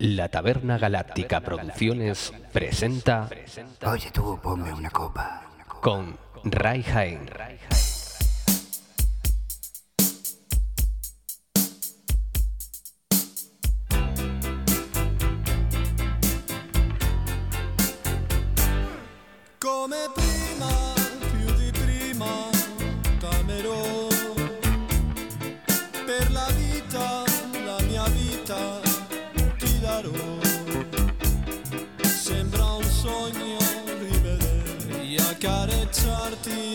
La Taberna Galáctica Producciones presenta Oye tú, ponme una copa. con Ray Jaén. Come prima, più di prima, t'amerò. Per la vita, la mia vita, ti darò. Sembra un sogno rivederti, accarezzarti.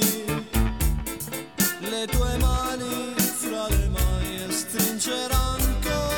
Le tue mani fra le mie stringeranno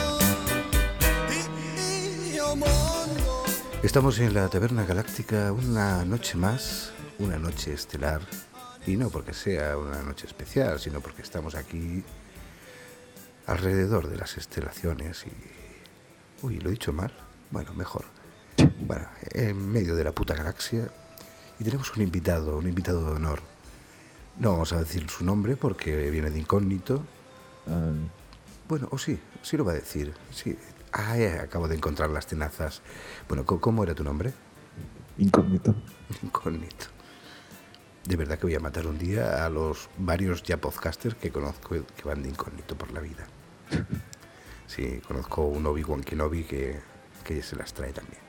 io mondo. Estamos en la Taberna Galáctica una noche más, una noche estelar. Y no porque sea una noche especial, sino porque estamos aquí alrededor de las estelaciones y... Uy, ¿lo he dicho mal? Bueno, mejor. Bueno, en medio de la puta galaxia. Y tenemos un invitado de honor. No vamos a decir su nombre porque viene de incógnito. Bueno, o sí lo va a decir. Sí. Acabo de encontrar las tenazas. Bueno, ¿cómo era tu nombre? Incógnito. Incógnito. De verdad que voy a matar un día a los varios ya podcasters que conozco que van de incógnito por la vida. Sí, conozco un Obi-Wan Kenobi que se las trae también.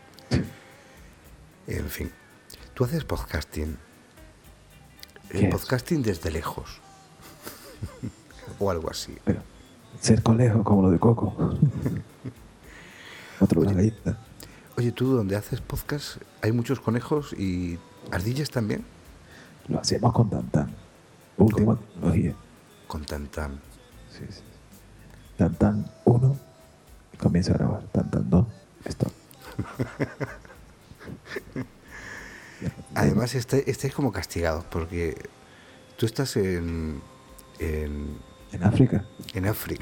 En fin, tú haces podcasting. Podcasting desde lejos. O algo así. Pero ser conejo como lo de Coco. Otro galleta. Oye, tú donde haces podcast hay muchos conejos y ardillas también. Lo hacemos con Tantan. Última tecnología. Con Tantan. Sí. Tantan 1 y comienza a grabar. Tantan 2, stop. Además estáis como castigados porque tú estás en África. En África.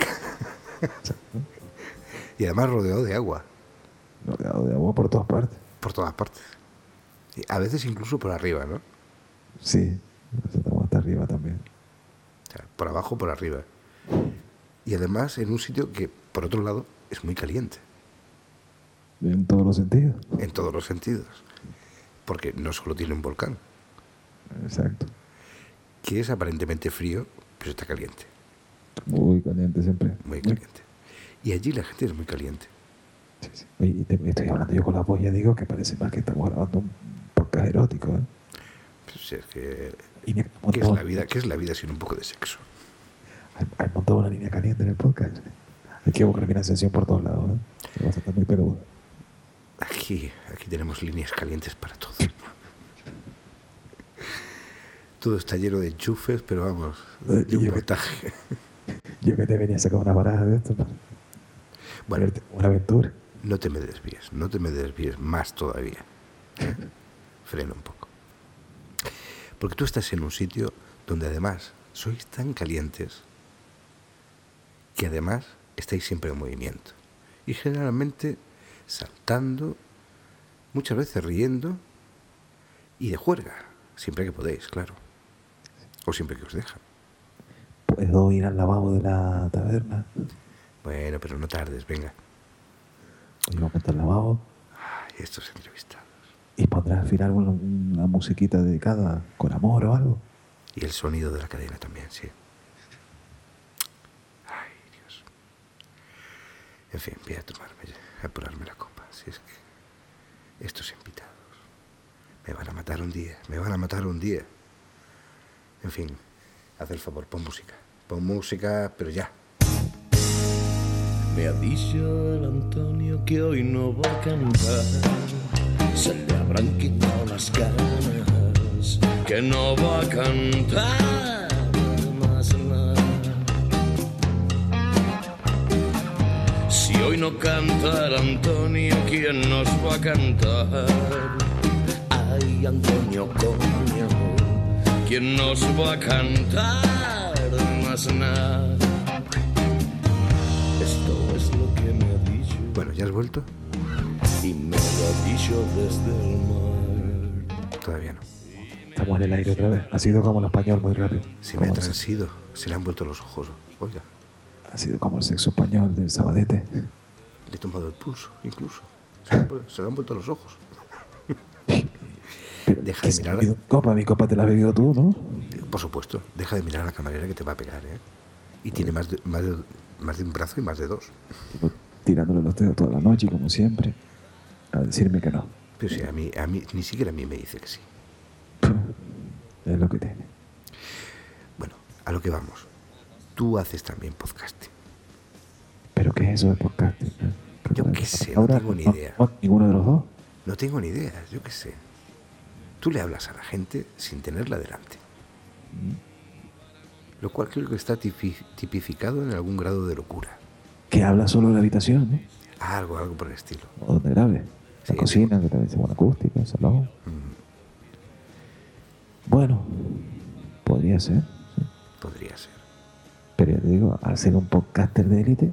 Y además rodeado de agua. Rodeado de agua por todas partes. Por todas partes. Y a veces incluso por arriba, ¿no? Sí, estamos hasta arriba también. O sea, por abajo, por arriba. Y además en un sitio que, por otro lado, es muy caliente. En todos los sentidos. En todos los sentidos. Porque no solo tiene un volcán. Exacto. Que es aparentemente frío, pero está caliente. Muy caliente siempre. Muy caliente. Y allí la gente es muy caliente. Sí. Oye, y estoy hablando yo con la voz, ya digo que parece más que estamos grabando un podcast erótico, ¿eh? Pues es que... ¿Qué ¿Qué es la vida sin un poco de sexo? Hay montado una línea caliente en el podcast. Hay que buscar financiación por todos lados, ¿eh? Vas a estar muy peludo. Aquí tenemos líneas calientes para todo. Todo está lleno de enchufes, pero vamos, de un voltaje. Yo que te venía a sacar una baraja de esto, ¿no? Bueno, una aventura. no te me desvíes más todavía. Frena un poco. Porque tú estás en un sitio donde además sois tan calientes que además estáis siempre en movimiento. Y generalmente saltando, muchas veces riendo y de juerga, siempre que podéis, claro. O siempre que os dejan. ¿Puedo ir al lavabo de la taberna? Bueno, pero no tardes, venga. Y vamos al lavabo. Ay, estos entrevistados. Y pondrás al final una musiquita dedicada con amor o algo. Y el sonido de la cadena también, sí. Ay, Dios. En fin, voy a apurarme la copa. Si es que estos invitados me van a matar un día. En fin, haz el favor, pon música, pero ya. Me ha dicho el Antonio que hoy no va a cantar. Se le habrán quitado las ganas, que no va a cantar más nada. Si hoy no canta el Antonio, ¿quién nos va a cantar? Ay, Antonio, coño, ¿quién nos va a cantar más nada? Esto es lo que me ha dicho. Bueno, ¿ya has vuelto? Y me lo ha dicho desde el mar. Todavía no. Estamos en el aire otra vez. Ha sido como el español muy rápido. Se me ha transido, se le han vuelto los ojos. Oiga. Ha sido como el sexo español del Sabadete. Le he tomado el pulso, incluso. Se le han vuelto los ojos. Deja de ¿Qué mirar. Mi copa te la has bebido tú, ¿no? Por supuesto, deja de mirar a la camarera que te va a pegar, ¿eh? Y tiene más de un brazo y más de dos. Tipo, tirándole los dedos toda la noche, como siempre, a decirme que no. Pero sí, a mí, ni siquiera a mí me dice que sí. Es lo que tiene. Bueno, a lo que vamos. Tú haces también podcasting. ¿Pero qué es eso de podcasting? Yo qué sé, no tengo ni idea. ¿Ninguno de los dos? No tengo ni idea, yo qué sé. Tú le hablas a la gente sin tenerla delante. Lo cual creo que está tipificado en algún grado de locura. Que habla solo en la habitación, ¿no? Algo por el estilo. O donde grabe. La Sí, cocina, que también es buena acústica, el salón. Bueno, podría ser, sí. Podría ser. Pero ya te digo, al ser un podcaster de élite,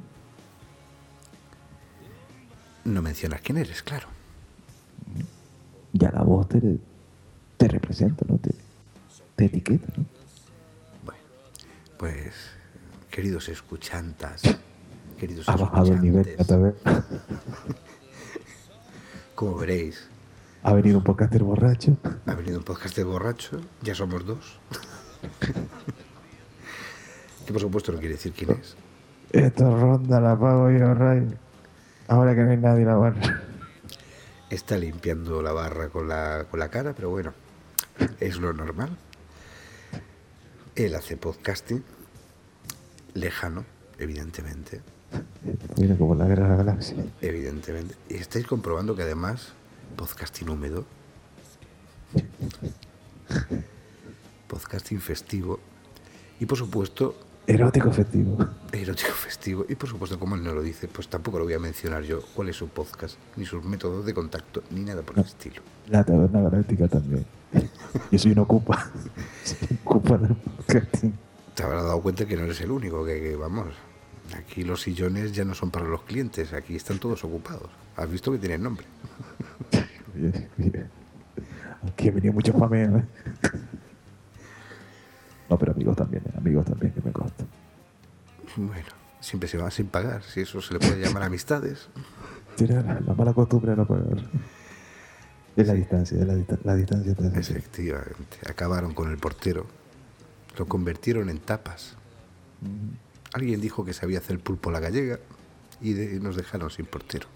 No mencionas quién eres, claro. ya la voz te representa, ¿no? Te etiqueta, ¿no? Bueno, pues, queridos escuchantas, queridos Ha bajado el nivel escuchantes, otra vez. como veréis, Ha venido un podcaster borracho. ha venido un podcast de borracho, ya somos dos. Que por supuesto no quiere decir quién es. Esta ronda la pago yo, Ray. Ahora que no hay nadie la barra. Está limpiando la barra con la cara, pero bueno, es lo normal. Él hace podcasting, lejano, evidentemente. Mira como la guerra de la galaxia. Evidentemente. Y estáis comprobando que además, podcasting húmedo, podcasting festivo y por supuesto, Erótico efectivo. erótico festivo. Y por supuesto, como él no lo dice, pues tampoco lo voy a mencionar yo cuál es su podcast, ni sus métodos de contacto, ni nada por el estilo. La taberna galáctica también. Yo soy un ocupa. Soy un ocupa del podcasting. Te habrás dado cuenta que no eres el único, que vamos, aquí los sillones ya no son para los clientes, aquí están todos ocupados. Has visto que tienen nombre. Oye, aquí he venido mucho fameo, ¿eh? No, pero amigos también, que me consta. Bueno, siempre se van sin pagar, si eso se le puede llamar amistades. Tiene la mala costumbre de no pagar. Es la distancia, la distancia te hace así. Efectivamente, acabaron con el portero, lo convirtieron en tapas. Alguien dijo que sabía hacer pulpo a la gallega y nos dejaron sin portero.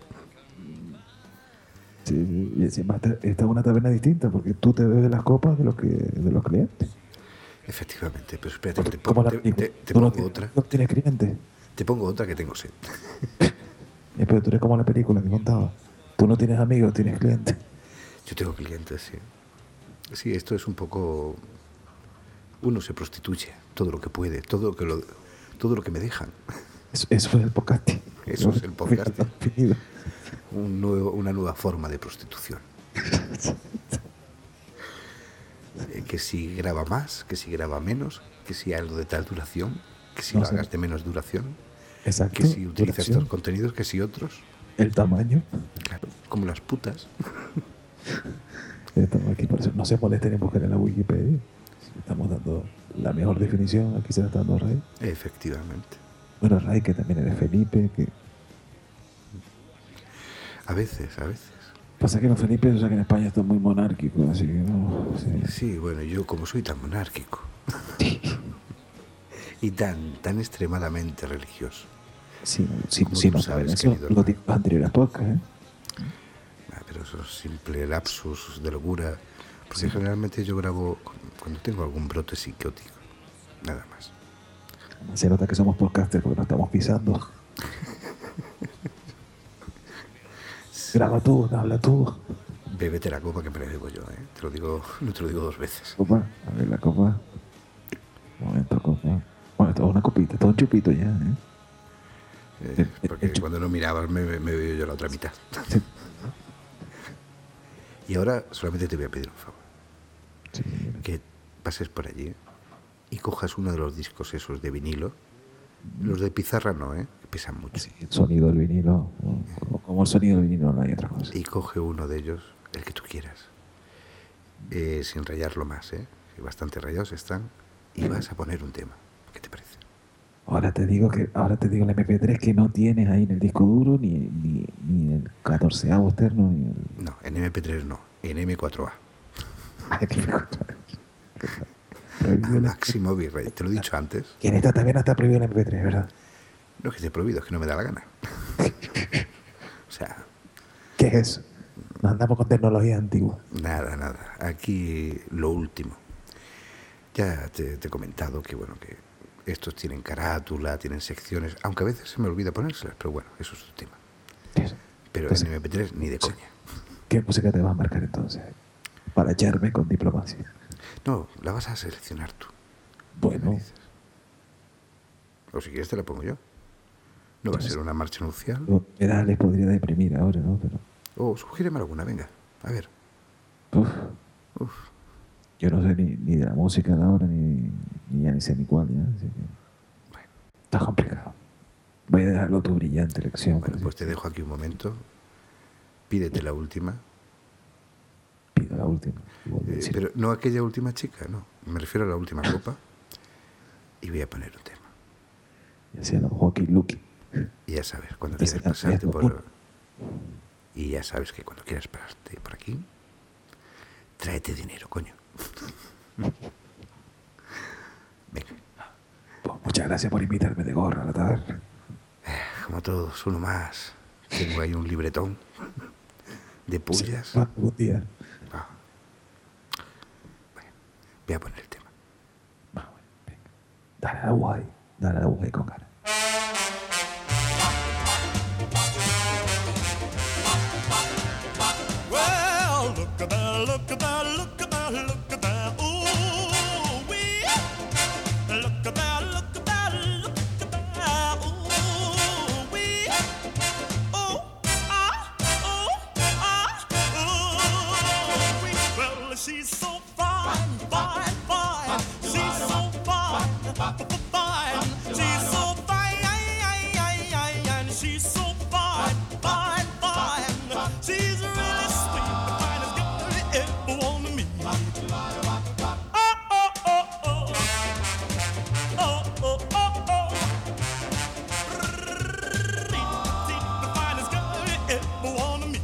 Sí, y encima esta es una taberna distinta porque tú te bebes las copas de los clientes. Efectivamente, pero espérate, te Como la pongo película. Tú no otra. no tienes clientes. Te pongo otra que tengo sed. Pero tú eres como la película que contaba. Tú no tienes amigos, tienes clientes. Yo tengo clientes, sí. Sí, esto es un poco... Uno se prostituye todo lo que puede, todo lo que me dejan. Eso es el podcasting. Eso es el podcasting. Definido. Una nueva forma de prostitución. Que si graba más, que si graba menos, que si algo de tal duración, que si No lo sé. hagas de menos duración, Exacto. que si utilizas Duración, estos contenidos, que si otros. el tamaño. Claro, como las putas. Estamos aquí, por eso no se molesten en buscar en la Wikipedia. Estamos dando la mejor definición. Aquí se la está dando Ray. Efectivamente. Bueno, Ray, que también eres Felipe. Que A veces. pasa que los Felipe, o sea que en España está muy monárquico, así que no. Sí. Sí, bueno, yo como soy tan monárquico y tan extremadamente religioso. Sí, Como sí, tú no sabes, saben eso. querido Lo hermano. digo en los anteriores podcasts, ¿eh? Pero eso es simple lapsus de locura, porque generalmente yo grabo cuando tengo algún brote psicótico, nada más. Se nota que somos podcasters porque nos estamos pisando. Graba tú, habla tú. Bébete la copa que me la bebo yo, ¿eh? Te lo digo, no te lo digo 2 veces. Copa, a ver la copa. Un momento, copa. Bueno, esto es una copita, esto es un chupito ya, ¿eh? Porque cuando no mirabas me veo yo la otra mitad. Sí. Y ahora solamente te voy a pedir un favor. Sí. Que pases por allí y cojas uno de los discos esos de vinilo. Los de pizarra no, que pesan mucho. Sí, el sonido del vinilo, como el sonido del vinilo no hay otra cosa. Y coge uno de ellos, el que tú quieras, sin rayarlo más, que bastante rayados están, y vas a poner un tema. ¿Qué te parece? Ahora te digo el MP3 que no tienes ahí en el disco duro, ni el 14avo externo, ni el... No, en MP3 no, en M4A. Ay, qué mejor. A máximo bitrate, te lo he dicho antes. Que en esta también está prohibido el MP3, ¿verdad? No es que esté prohibido, es que no me da la gana. O sea, ¿Qué es eso? Nos andamos con tecnología antigua. nada. Aquí lo último. Ya te he comentado que, bueno, que estos tienen carátula, tienen secciones, aunque a veces se me olvida ponérselas, pero bueno, eso es otro tema. Eso. Pero Entonces, en MP3 ni de coña. ¿qué música te vas a marcar entonces? Para echarme con diplomacia. No, la vas a seleccionar tú. Bueno. ¿Qué me dices? O si quieres te la pongo yo. No va a ser una marcha nupcial. Era, les podría deprimir ahora, ¿no? Pero, O sugiéreme alguna, venga. A ver. uf, yo no sé ni de la música de ahora, ni ya ni sé ni cuál, ya. Así que Bueno, está complicado. Voy a dejarlo tu brillante elección. bueno, pues te dejo aquí un momento. Pídete la última. Pido la última. Pero no aquella última chica, no. Me refiero a la última copa. Y voy a poner un tema. Ya sea los Hockey Lucky. Y ya sabes, cuando Ese quieras pasarte también, por... Y ya sabes que cuando quieras pasarte por aquí, tráete dinero, coño. Venga, Pues muchas gracias por invitarme de gorra a la taberna. como todos, uno más. Tengo ahí un libretón de pullas. Sí, algún día. Ah. Bueno, voy a poner el tema. Venga. Dale a guay. Dale a guay con ganas. Well, look at that, look at that, look at that, look at that. Ooh, wee. Look at that, look at that, look at that. Ooh, wee. Oh, ooh, wee. Well, she's so fine, fine, fine. She's so fine, fine. She's so fine, and she's so fine, fine, fine. She's really sweet, the finest girl you ever want to meet. Oh, oh, oh, oh. Oh, oh, oh, oh. The finest girl you ever want to meet.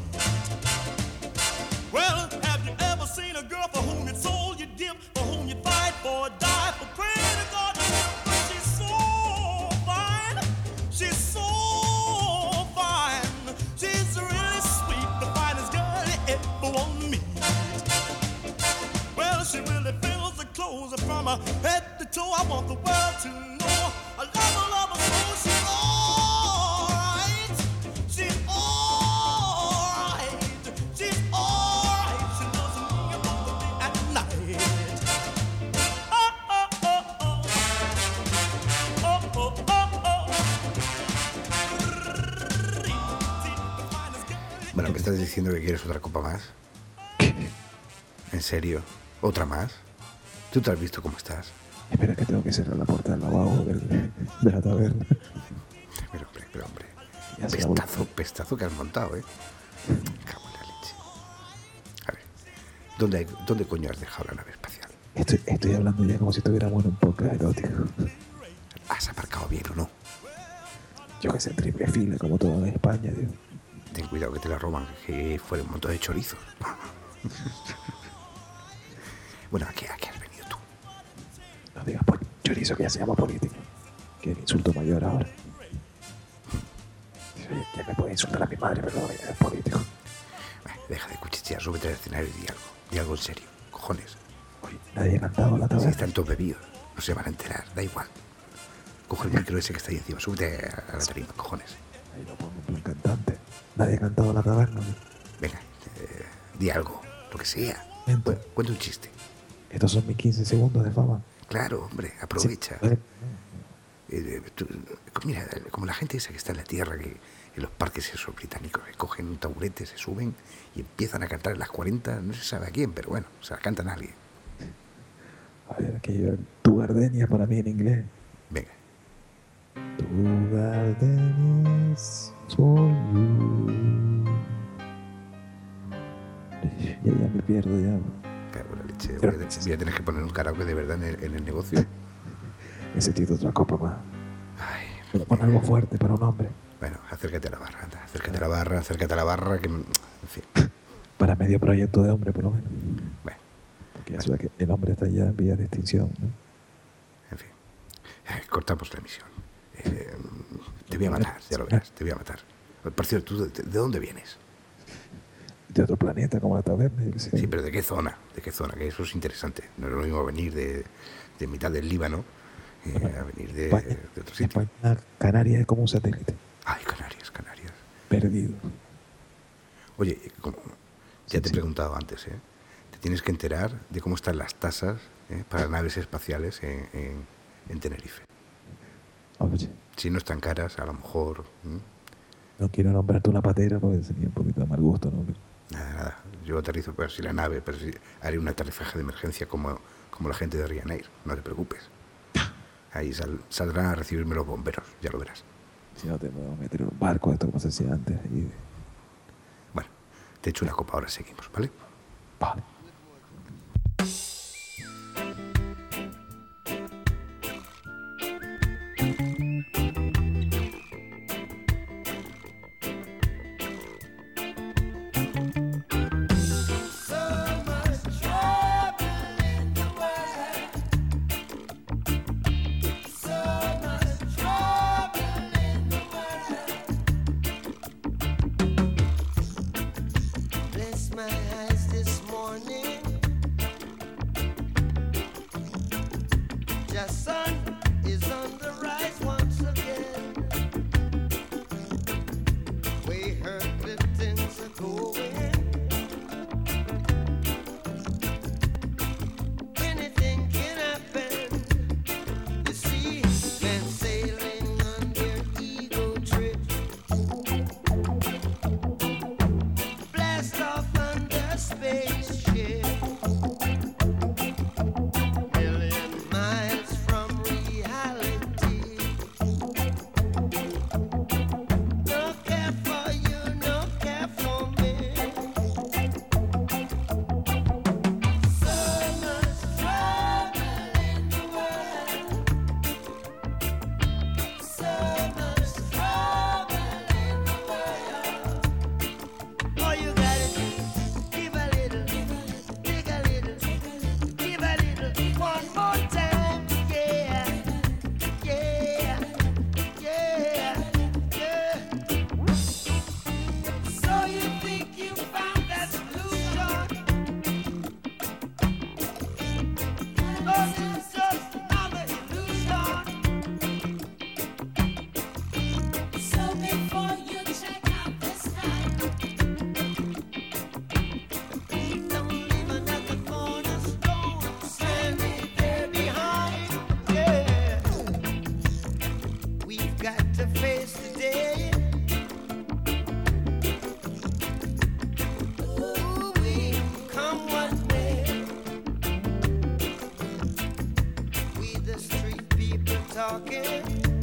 Well, have you ever seen a girl for whom you'd sold your give, for whom you'd fight for, die for, pray to God? She's so fine. She's so fine. She's really sweet, the finest girl you ever want to meet. Well, she really fills the clothes from her head to toe. I want the world to know. I love her so. She's alright. She's alright. She's alright. She loves me both the day and night. Oh, oh, oh, oh. Oh, oh, oh, oh. Bueno, ¿me estás diciendo que quieres otra copa más? ¿En serio? ¿Otra más? ¿Tú te has visto cómo estás? Espera que tengo que cerrar la puerta del lavabo de la taberna. Pero hombre. Ya se la Pestazo que has montado, ¿eh? Cago en la leche. A ver, ¿dónde coño has dejado la nave espacial? Estoy hablando ya como si estuviéramos en un podcast erótico. ¿Has aparcado bien o no? Yo que sé, triple fila, como todo en España, tío. Ten cuidado que te la roban, que fuera un montón de chorizos. Bueno, ¿a qué has venido tú? No digas por chorizo que ya se llama político. Que el insulto mayor ahora. Oye, ya me puede insultar a mi madre, pero no, ya es político. Deja de cuchichear, súbete al escenario y di algo en serio. Cojones. Oye, nadie ha cantado la Si taberna. están todos bebidos, no se van a enterar, da igual. Coge el micro ese que está ahí encima, súbete a la tarima, cojones. Ahí lo pongo en plan cantante. Nadie ha cantado la taberna. ¿No? Venga, di algo, lo que sea. Entonces, Cuenta un chiste. estos son mis 15 segundos de fama. Claro, hombre, aprovecha. Sí. Mira, como la gente esa que está en la tierra, que en los parques esos británicos, que cogen un taburete, se suben y empiezan a cantar en las 40, no se sabe a quién, pero bueno, se la cantan a alguien. A ver, aquello, tu gardenia para mí en inglés. Venga. Tu gardenia is for you. Ya me pierdo ya. Cago en la leche. Voy a tener que poner un karaoke de verdad en el negocio. Necesito otra copa más. Pero pon algo fuerte para un hombre. Bueno, acércate a la barra, anda, acércate a la barra, que... En fin, Para medio proyecto de hombre, por lo menos. bueno, Porque ya sabes que el hombre está ya en vía de extinción, ¿no? en fin. Cortamos la emisión. Te voy a matar, ya lo verás, te voy a matar. Por cierto, ¿tú de dónde vienes? De otro planeta, como la taberna, yo qué sé. Sí, pero ¿de qué zona? ¿De qué zona? Que eso es interesante. No es lo mismo venir de mitad del Líbano a venir de otro sitio. España, Canarias es como un satélite. Ay, Canarias, Canarias. Perdido. Oye, ya te he preguntado antes, te tienes que enterar de cómo están las tasas para naves espaciales en Tenerife. Oye, Si no están caras, a lo mejor... no quiero nombrarte una patera porque sería un poquito de mal gusto, ¿no? Pero Nada, yo aterrizo, pero si la nave, pero si haré un aterrizaje de emergencia como la gente de Ryanair, no te preocupes. Ahí saldrán a recibirme los bomberos, ya lo verás. si no te puedo meter en un barco, esto como se hacía antes. Y... Bueno, te echo una copa, ahora seguimos, ¿vale? Vale. Bless my eyes this morning. The sun is on the rise once again. We heard that things are going. Anything can happen. You see, men sailing on their ego trip. Blast off on their spaceship. Million miles from reality. No care for you, no care for me. So much trouble in the world. So much trouble in the world. All you gotta do is give a little, take a little, give a little, one more time, yeah, yeah, yeah, yeah. So you think you found that solution? Oh, it's just another illusion. So before you check out this time, Don't leave another cornerstone standing there behind. Yeah, we've got to face the day. Ooh, we come what may. We the street people talking.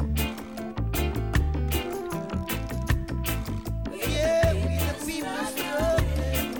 Yeah, we the people struggling.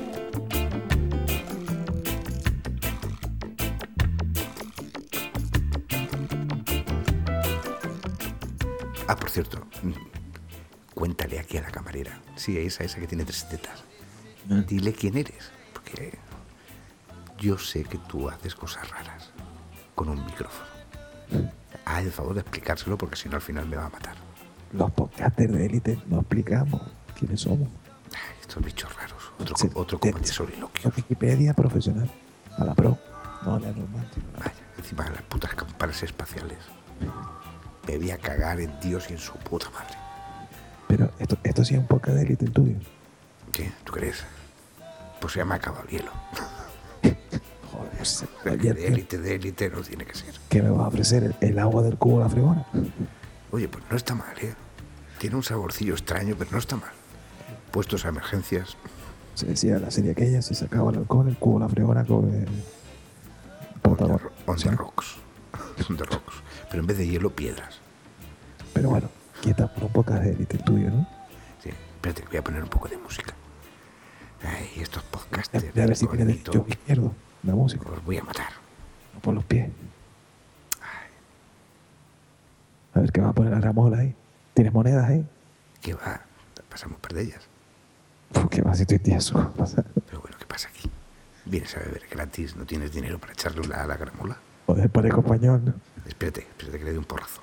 Ah, por cierto, cuéntale aquí a la camarera. Sí, esa que tiene 3 tetas. Dile quién eres, porque yo sé que tú haces cosas raras con un micrófono. Haz el favor de explicárselo porque si no al final me va a matar. Los podcasters de élite no explicamos quiénes somos. Ay, estos bichos raros. Sí, Otro de- como de soliloquio. Wikipedia profesional. A la pro. No, a la normal. Vaya, encima de las putas campanas espaciales. Me voy a cagar en Dios y en su puta madre. Pero esto sí es un podcast de élite el tuyo. ¿Qué? ¿Tú crees? Pues ya me ha acabado el hielo. Joder, pues, Porque ayer, de élite no tiene que ser. ¿qué me vas a ofrecer? ¿El agua del cubo de la fregona? Oye, pues no está mal, ¿eh? Tiene un saborcillo extraño, pero no está mal. Puestos a emergencias. Se decía la serie aquella, si se acaba el alcohol, el cubo de la fregona coge... On the rocks. On the rocks. Pero en vez de hielo, piedras. Pero bueno, quieta por un podcast de élite el tuyo, ¿no? Sí, espérate, voy a poner un poco de música. Ay, estos podcasters. Ya a ver si con tiene mito, derecho izquierdo, la música, os voy a matar. no por los pies. A ver qué va a poner la Ramola ahí. ¿Tienes monedas ahí? ¿Qué va? Pasamos par de ellas. ¿Qué va si estoy tieso? Pero bueno, ¿qué pasa aquí? Vienes a beber gratis, no tienes dinero para echarle a la gramola. Joder, parezco español, ¿no? Espérate que le dé un porrazo.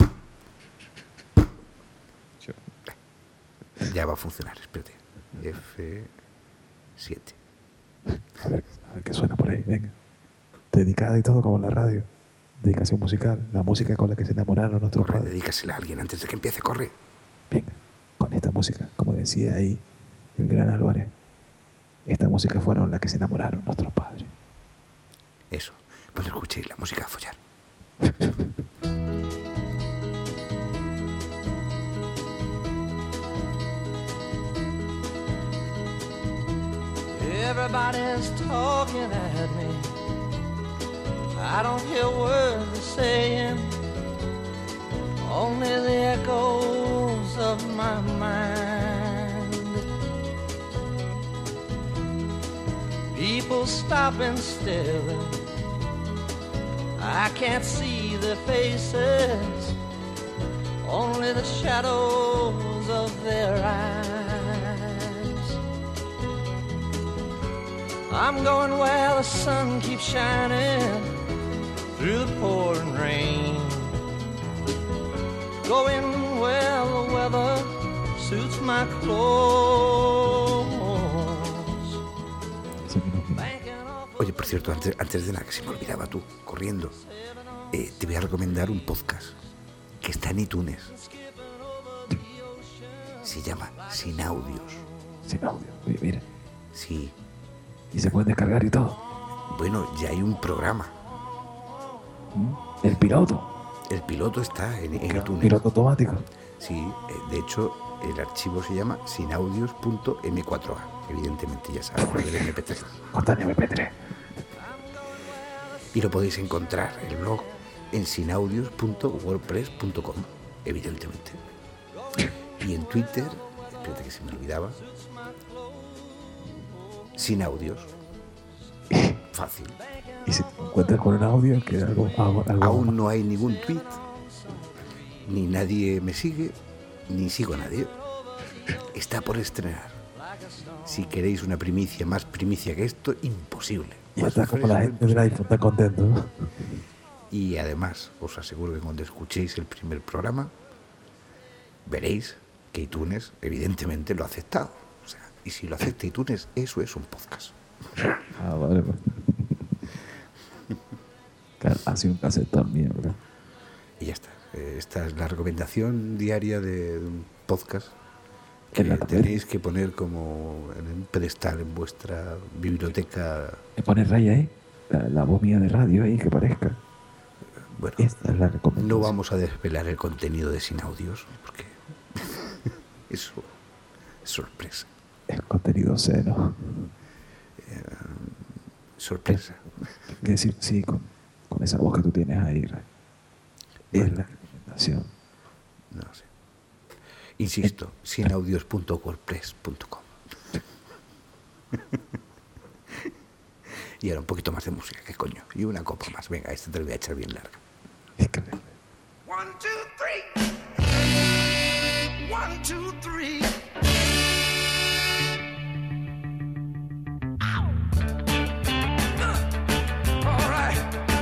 Ya va a funcionar, espérate. F7. A ver qué suena por ahí, venga. Dedicada y todo como en la radio. Dedicación musical, la música con la que se enamoraron nuestros Corre, padres. dedícasela a alguien antes de que empiece, corre. Venga, con esta música, como decía ahí el gran Álvarez, esta música fueron la que se enamoraron nuestros padres. Eso, pues escuchéis la música a follar. Everybody's talking at me. I don't hear words they're saying, only the echoes of my mind. People stop and stare. I can't see their faces, only the shadows of their eyes. I'm going where the sun keeps shining through the pouring rain, going where the weather suits my clothes. Oye, por cierto, antes de nada, que se me olvidaba tú, corriendo, te voy a recomendar un podcast que está en iTunes. Se llama Sin Audios. Sin audio, oye, mira. Sí. Y se pueden descargar y todo. Bueno, ya hay un programa. El piloto. El piloto está en iTunes. Piloto automático. Sí, de hecho, el archivo se llama sinaudios.m4a. Evidentemente, ya sabes, lo del MP3. Corta en MP3. Y lo podéis encontrar, el blog, en sinaudios.wordpress.com, evidentemente. Y en Twitter, espérate que se me olvidaba, Sin Audios. Fácil. Y si te encuentras con un audio que algo Aún no hay ningún tweet, ni nadie me sigue, ni sigo a nadie. Está por estrenar. Si queréis una primicia, más primicia que esto, imposible. Y está como la gente del iPhone, está contento, ¿no? Y además, os aseguro que cuando escuchéis el primer programa, veréis que iTunes, evidentemente, lo ha aceptado. O sea, y si lo acepta iTunes, eso es un podcast. Ah, vale, pues. Claro, ha sido un casetón mío, ¿verdad? Y ya está. Esta es la recomendación diaria de un podcast que ¿En la tenéis que poner como en un pedestal en vuestra biblioteca. Le pones raya ahí, la voz mía de radio ahí, que parezca. Bueno, Esta es la recomendación. no vamos a desvelar el contenido de Sin Audios, porque eso es sorpresa. Es contenido seno. Sorpresa. Que decir, sí, con esa voz que tú tienes ahí, Ray. Es la recomendación. No sé. Insisto, sinaudios.wordpress.com. Y ahora un poquito más de música, ¿qué coño? Y una copa más. Venga, esta te la voy a echar bien larga. Es que 1, 2, 3. 1, 2, 3. All right.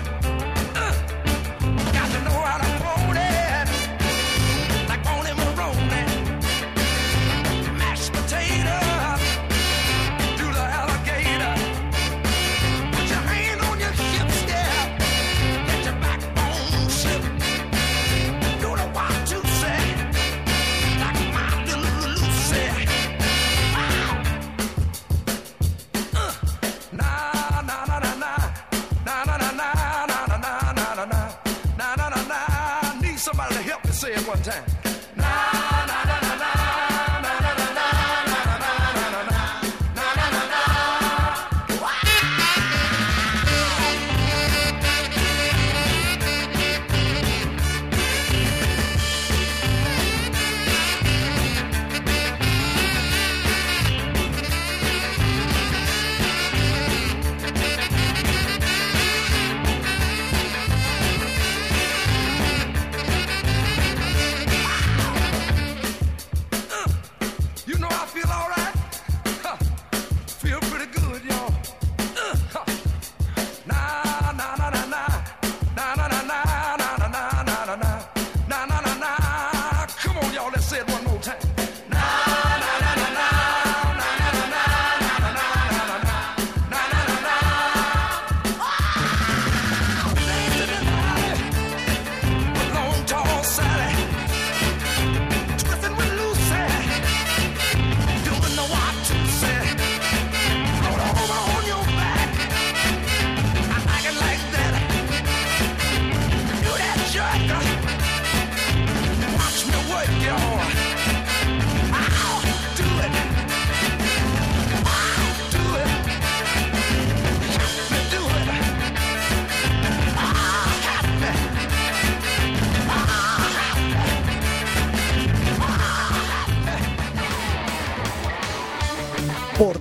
Got to know how to hold it, like Bonnie Maroney. Mashed potato, do the alligator. Put your hand on your hips, yeah. Let your backbone slip. Do the 1, 2, say, like my little Lucy. Na na na na na, na na na na na na na na na na, na na na na. Need somebody to help me say it one time. Na na na na na, na na na na, na na na na na, na na na na.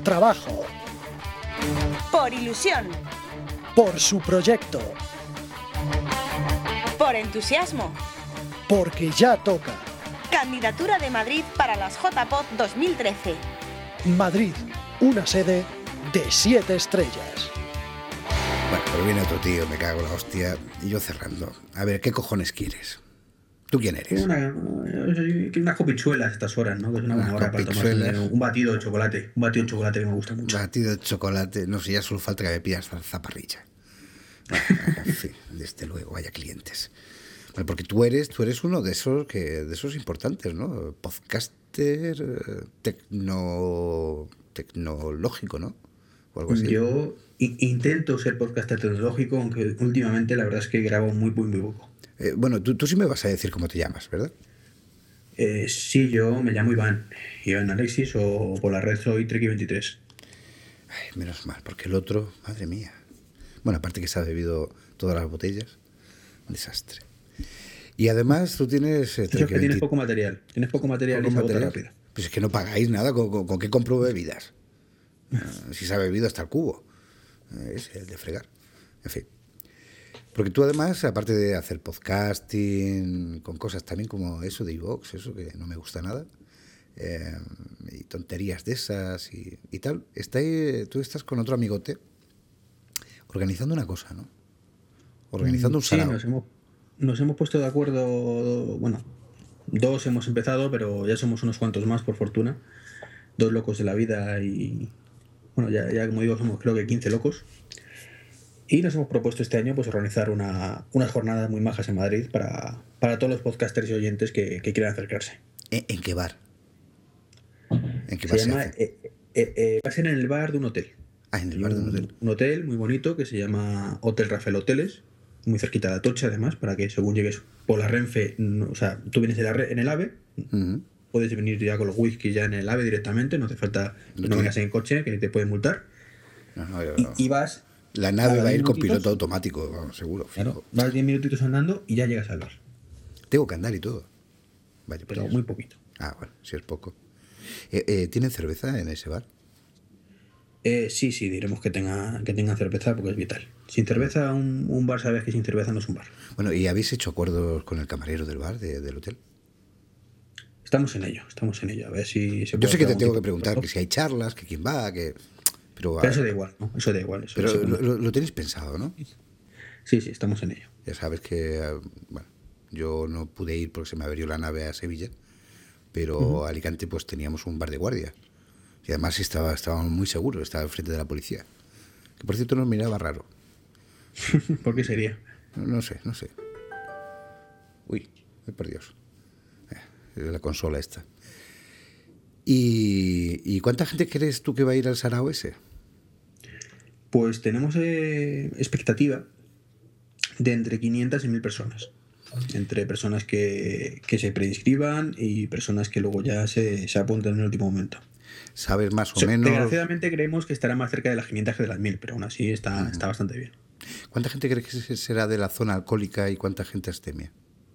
trabajo, Por ilusión. por su proyecto, Por entusiasmo. porque ya toca. Candidatura de Madrid para las JPod 2013. Madrid, una sede de 7 estrellas. Bueno, pero viene otro tío, me cago en la hostia, y yo cerrando. A ver, ¿qué cojones quieres? ¿Tú quién eres? Unas copichuelas a estas horas, ¿no? Que es una buena Unas hora para copichuelas. tomarse un batido de chocolate. Un batido de chocolate que me gusta mucho. Batido de chocolate, no sé, ya solo falta que me pidas zaparrilla. Bueno, en fin, desde luego, vaya clientes. Bueno, porque tú eres uno de esos importantes, ¿no? Podcaster tecnológico, ¿no? O algo así. Yo intento ser podcaster tecnológico, aunque últimamente la verdad es que grabo muy poco. Bueno, tú sí me vas a decir cómo te llamas, ¿verdad? Sí, yo me llamo Iván Alexis, o por la red soy Treki23. Ay, menos mal, porque el otro, madre mía. Bueno, aparte que se ha bebido todas las botellas, un desastre. Y además tú tienes... Eso es que tienes poco material. Tienes poco material y se agota rápido. Pues es que no pagáis nada, ¿con qué compro bebidas? Si se ha bebido hasta el cubo. Es el de fregar. En fin. Porque tú además, aparte de hacer podcasting, con cosas también como eso de iVoox, eso que no me gusta nada, y tonterías de esas y tal, tú estás con otro amigote organizando una cosa, ¿no? Organizando un sarao. Sí, nos hemos puesto de acuerdo, bueno, 2 hemos empezado, pero ya somos unos cuantos más, por fortuna. 2 locos de la vida y, bueno, ya como digo, somos creo que 15 locos. Y nos hemos propuesto este año pues organizar unas jornadas muy majas en Madrid para todos los podcasters y oyentes que quieran acercarse. ¿En qué bar? ¿En qué Se bar llama, hace? va a ser en el bar de un hotel. Ah, en el bar de un hotel. Un hotel muy bonito que se llama Hotel Rafael Hoteles, muy cerquita de Atocha además, para que según llegues por la Renfe, o sea, tú vienes en el AVE, puedes venir ya con los whisky ya en el AVE directamente, no hace falta que no vengas en coche, que te pueden multar. No, Y vas... La nave va a ir con minutitos, piloto automático, vamos, seguro. Claro, vas 10 minutitos andando y ya llegas al bar. Tengo que andar y todo. Vaya, Pero pues. muy poquito. Ah, bueno, si es poco. ¿Tienen cerveza en ese bar? Sí, diremos que tenga cerveza porque es vital. Sin cerveza, un bar, sabes que sin cerveza no es un bar. Bueno, ¿y habéis hecho acuerdos con el camarero del bar, del hotel? Estamos en ello, a ver si se puede. Yo sé que te hacer tengo algún que preguntar tipo que si hay charlas, que quién va, que... Pero eso da igual, ¿no? Eso da igual. Eso pero eso no. lo tenéis pensado, ¿no? Sí, estamos en ello. Ya sabes que, bueno, yo no pude ir porque se me abrió la nave a Sevilla, pero Alicante pues teníamos un bar de guardia. Y además estábamos muy seguros, estaba enfrente de la policía. Que por cierto nos miraba raro. ¿Por qué sería? No sé. Uy, por Dios. La consola esta. ¿Y cuánta gente crees tú que va a ir al sarao ese? Pues tenemos expectativa de entre 500 y 1000 personas. Entre personas que se preinscriban y personas que luego ya se apuntan en el último momento. ¿Sabes más o menos? Desgraciadamente creemos que estará más cerca de las 500 que de las 1000, pero aún así está bastante bien. ¿Cuánta gente crees que será de la zona alcohólica y cuánta gente astemia?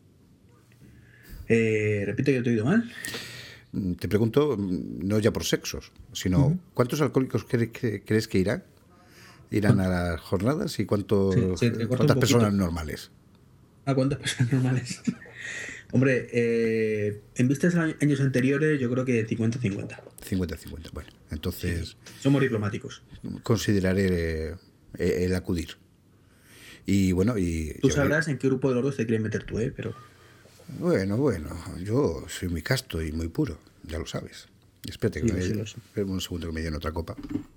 Repito, yo te he oído mal. Te pregunto, no ya por sexos, sino ¿cuántos alcohólicos crees que irán? ¿Irán a las jornadas y cuántas personas normales? ¿A cuántas personas normales? Hombre, en vistas a años anteriores, yo creo que 50-50. 50-50, bueno, entonces... Sí. Somos diplomáticos. Consideraré el acudir. Y bueno, Tú sabrás en qué grupo de los dos te quieres meter tú, pero... Bueno, yo soy muy casto y muy puro, ya lo sabes. Espérate, espérame un segundo que me llene otra copa.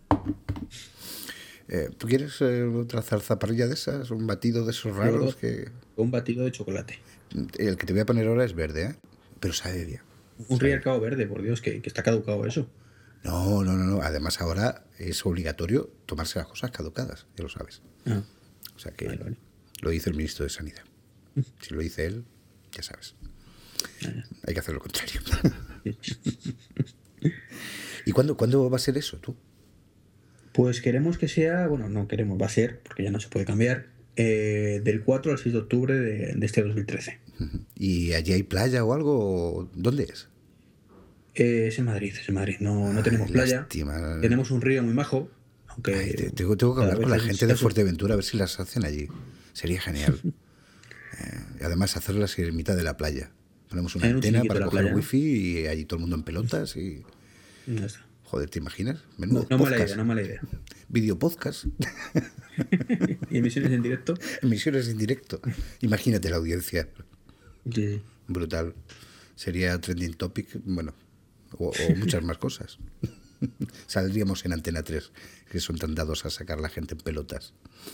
¿Tú quieres otra zarzaparrilla de esas? ¿Un batido de esos raros? Un batido de chocolate. El que te voy a poner ahora es verde, ¿eh? Pero sabe bien. Un Real Cabo Verde, por Dios, que está caducado eso. No. Además ahora es obligatorio tomarse las cosas caducadas, ya lo sabes. O sea que vale. Lo dice el ministro de Sanidad. Si lo dice él, ya sabes. Hay que hacer lo contrario. ¿Y cuándo va a ser eso, tú? Pues queremos que sea, bueno, no queremos, va a ser, porque ya no se puede cambiar, del 4 al 6 de octubre de este 2013. ¿Y allí hay playa o algo? ¿Dónde es? Es en Madrid, es en Madrid. No tenemos playa. Lástima. Tenemos un río muy majo, aunque... Ay, tengo que cada hablar con vez la es gente de escaso. Fuerteventura a ver si las hacen allí. Sería genial. Y además hacerlas en mitad de la playa. Ponemos una En un antena chiquito para de la coger playa, ¿no? wifi y allí todo el mundo en pelotas y... Ya está. Joder, ¿te imaginas? Menudo No mala podcast. idea, no mala idea. Video podcast. ¿Y emisiones en directo? Emisiones en directo. Imagínate la audiencia. Sí. Brutal. Sería trending topic, bueno, o muchas más cosas. Saldríamos en Antena 3, que son tan dados a sacar a la gente en pelotas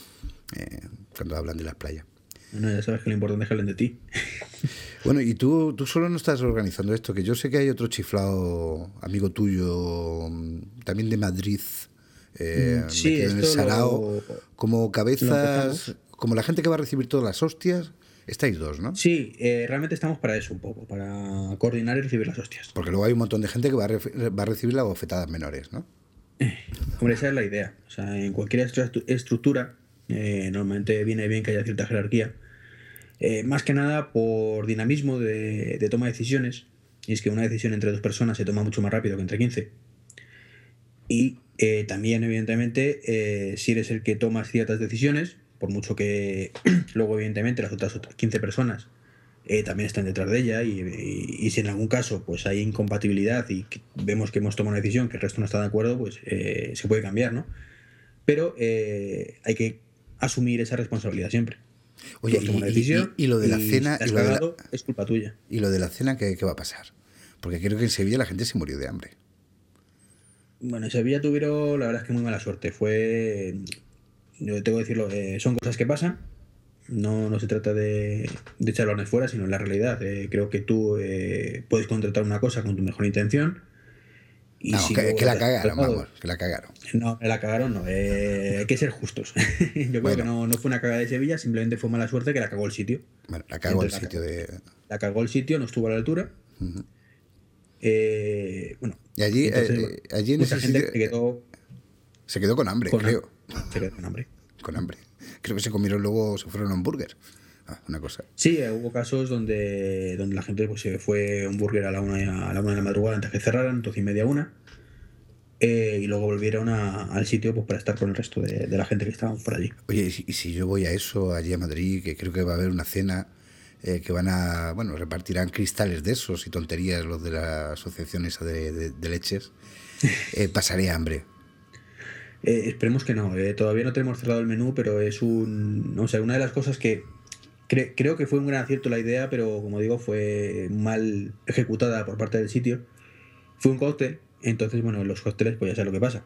cuando hablan de la playa. Bueno, ya sabes que lo importante es que hablen de ti. Bueno, y tú solo no estás organizando esto, que yo sé que hay otro chiflado amigo tuyo, también de Madrid, Sí, metido en el esto sarao, como lo cabezas, empezamos. como la gente que va a recibir todas las hostias. Estáis dos, ¿no? Sí, realmente estamos para eso un poco, para coordinar y recibir las hostias. Porque luego hay un montón de gente que va a recibir las bofetadas menores, ¿no? Hombre, esa es la idea. O sea, en cualquier estructura, normalmente viene bien que haya cierta jerarquía. Más que nada por dinamismo de toma de decisiones. Y es que una decisión entre dos personas se toma mucho más rápido que entre 15. Y también, evidentemente, si eres el que tomas ciertas decisiones, por mucho que luego, evidentemente, las otras 15 personas también están detrás de ella, y si en algún caso pues hay incompatibilidad y vemos que hemos tomado una decisión que el resto no está de acuerdo, pues se puede cambiar, ¿no? Pero hay que asumir esa responsabilidad siempre. Oye, Tú has tomado una decisión y lo de la cena, si te y has lo de cagado, es culpa tuya. y lo de la cena, ¿qué va a pasar? Porque creo que en Sevilla la gente se murió de hambre. Bueno, en Sevilla tuvieron, la verdad es que muy mala suerte. Yo tengo que decirlo, son cosas que pasan. No se trata de echar balones fuera, sino en la realidad. Creo que tú puedes contratar una cosa con tu mejor intención. Y No, si que luego la te has cagaron, contratado- vamos, que la cagaron. No, la cagaron, no. Hay que ser justos. Yo creo Bueno. que no fue una cagada de Sevilla, simplemente fue mala suerte que la cagó el sitio. Bueno, la cagó el Entonces, sitio de... La cagó el sitio, no estuvo a la altura. Ujú. Bueno, Y allí, entonces, allí en mucha ese gente sitio se quedó con hambre, con creo. Se quedó con hambre. Con hambre. Creo que se comieron luego, se fueron a un burger. Una cosa. Sí, hubo casos donde la gente pues, se fue a un burger a la 1 de la madrugada antes que cerraran, 12:30, 1. Y luego volvieron al sitio pues, para estar con el resto de la gente que estaban por allí. Oye, y si yo voy a eso, allí a Madrid, que creo que va a haber una cena que van a, bueno, repartirán cristales de esos y tonterías los de la asociación esa de leches, pasaré hambre. Esperemos que no. Todavía no tenemos cerrado el menú, pero es una de las cosas que creo que fue un gran acierto la idea, pero como digo, fue mal ejecutada por parte del sitio. Fue un cóctel, entonces, bueno, en los cócteles pues ya sabes lo que pasa.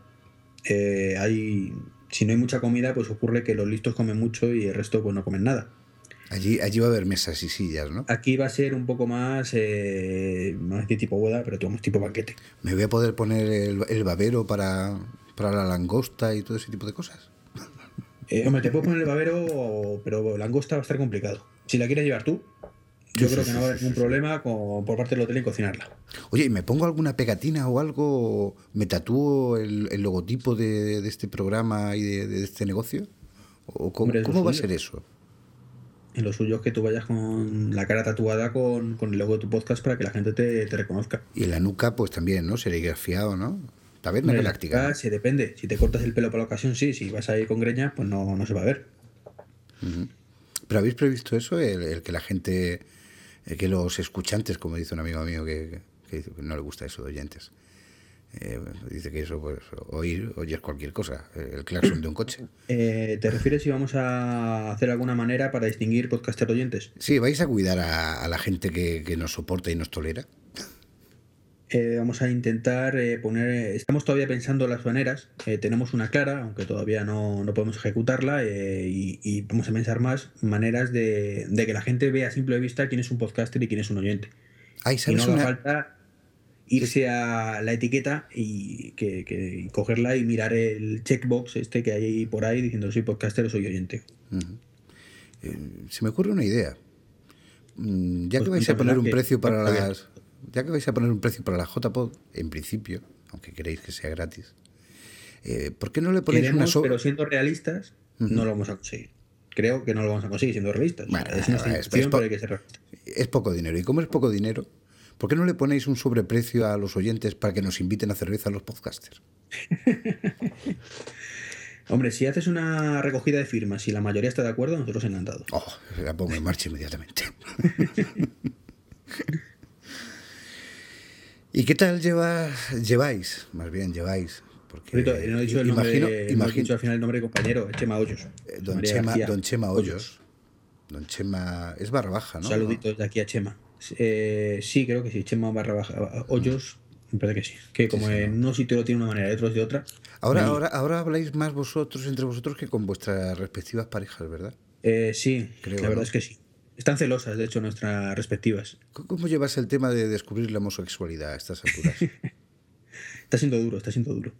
Si no hay mucha comida, pues ocurre que los listos comen mucho y el resto pues no comen nada. Allí va a haber mesas y sillas, ¿no? Aquí va a ser un poco más, no es de tipo boda, pero digamos tipo banquete. ¿Me voy a poder poner el babero para la langosta y todo ese tipo de cosas? Hombre, te puedes poner el babero, pero langosta va a estar complicado. Si la quieres llevar tú, yo creo que no va a haber ningún problema por parte del hotel en cocinarla. Oye, ¿y me pongo alguna pegatina o algo? ¿Me tatúo el logotipo de este programa y de este negocio? ¿O cómo, Hombre, es lo cómo va a suyo. ser eso? En lo suyo es que tú vayas con la cara tatuada con el logo de tu podcast para que la gente te reconozca. Y en la nuca, pues también, ¿no? Serigrafiado, ¿no? Taberna Hombre, galáctica. la se depende. Si te cortas el pelo para la ocasión, sí. Si vas a ir con greñas, pues no se va a ver. Ujú. ¿Pero habéis previsto eso? El que la gente, que los escuchantes, como dice un amigo mío que dice que no le gusta eso de oyentes, dice que eso, pues, oyes cualquier cosa, el claxon de un coche. ¿Te refieres si vamos a hacer alguna manera para distinguir podcaster oyentes? Sí, ¿vais a cuidar a la gente que nos soporta y nos tolera? Vamos a intentar poner... Estamos todavía pensando las maneras. Tenemos una clara, aunque todavía no podemos ejecutarla, y vamos a pensar más maneras de que la gente vea a simple vista quién es un podcaster y quién es un oyente. Ay, Y ¿sabes no haga una? falta irse a la etiqueta y cogerla y mirar el checkbox este que hay por ahí diciendo soy podcaster o soy oyente. Ujú. Se me ocurre una idea. Ya Pues que vais a poner un que- precio para está bien. las... Ya que vais a poner un precio para la JPod, en principio, aunque queréis que sea gratis, ¿por qué no le ponéis Queremos, una sola? pero siendo realistas, no lo vamos a conseguir. Creo que no lo vamos a conseguir siendo realistas. Bueno, Es una es institución, po- pero hay que ser realistas. Es poco dinero. Y como es poco dinero, ¿Por qué no le ponéis un sobreprecio a los oyentes para que nos inviten a cerveza a los podcasters? Hombre, si haces una recogida de firmas y la mayoría está de acuerdo, nosotros encantados. Oh, la pongo en marcha inmediatamente. ¿Y qué tal lleváis? Más bien, lleváis. Porque No he dicho el nombre, no he dicho al final el nombre de compañero, Chema Hoyos. Don Chema Hoyos. Don Chema, es barra baja, ¿no? Saluditos de aquí a Chema. Sí, creo que sí, Chema barra baja. Hoyos, me parece que sí. Que como Sí, en un sitio lo tiene de una manera y otros de otra. Ahora habláis más vosotros, entre vosotros, que con vuestras respectivas parejas, ¿verdad? Sí, Creo, la verdad ¿no? es que sí. Están celosas, de hecho, nuestras respectivas. ¿Cómo llevas el tema de descubrir la homosexualidad a estas alturas? Está siendo duro.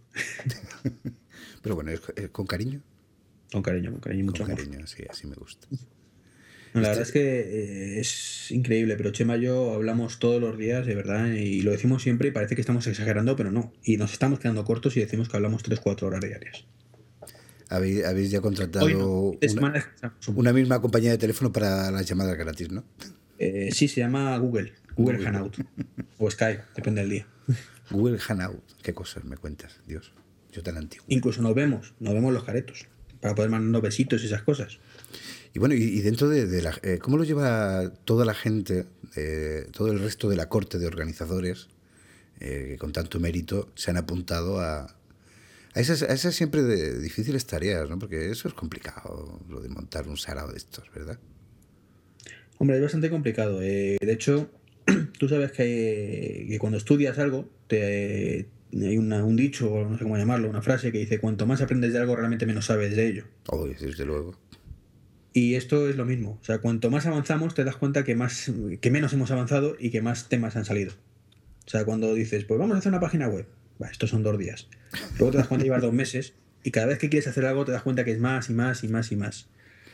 Pero bueno, ¿es con cariño? Con cariño, mucho Con amor. cariño, sí, así me gusta. No, la verdad es que es increíble, pero Chema y yo hablamos todos los días, de verdad, y lo decimos siempre y parece que estamos exagerando, pero no. Y nos estamos quedando cortos y decimos que hablamos 3-4 horas diarias. Habéis ya contratado Hoy no, esta semana descansamos un poco. una misma compañía de teléfono para las llamadas gratis, ¿no? Sí, se llama Google Hangout o Skype, depende del día. Google Hangout, qué cosas me cuentas, Dios, yo tan antiguo. Incluso nos vemos los caretos, para poder mandarnos besitos y esas cosas. Y bueno, y dentro de la... ¿cómo lo lleva toda la gente, todo el resto de la corte de organizadores, que con tanto mérito se han apuntado a esas siempre difíciles tareas, ¿no? Porque eso es complicado, lo de montar un sarao de estos, ¿verdad? Hombre, es bastante complicado. De hecho, tú sabes que cuando estudias algo, hay un dicho, o no sé cómo llamarlo, una frase que dice: cuanto más aprendes de algo, realmente menos sabes de ello. Oh, desde luego. Y esto es lo mismo. O sea, cuanto más avanzamos, te das cuenta que menos hemos avanzado y que más temas han salido. O sea, cuando dices, pues vamos a hacer una página web, estos son 2 días. Luego te das cuenta de llevar 2 meses y cada vez que quieres hacer algo te das cuenta que es más y más y más y más.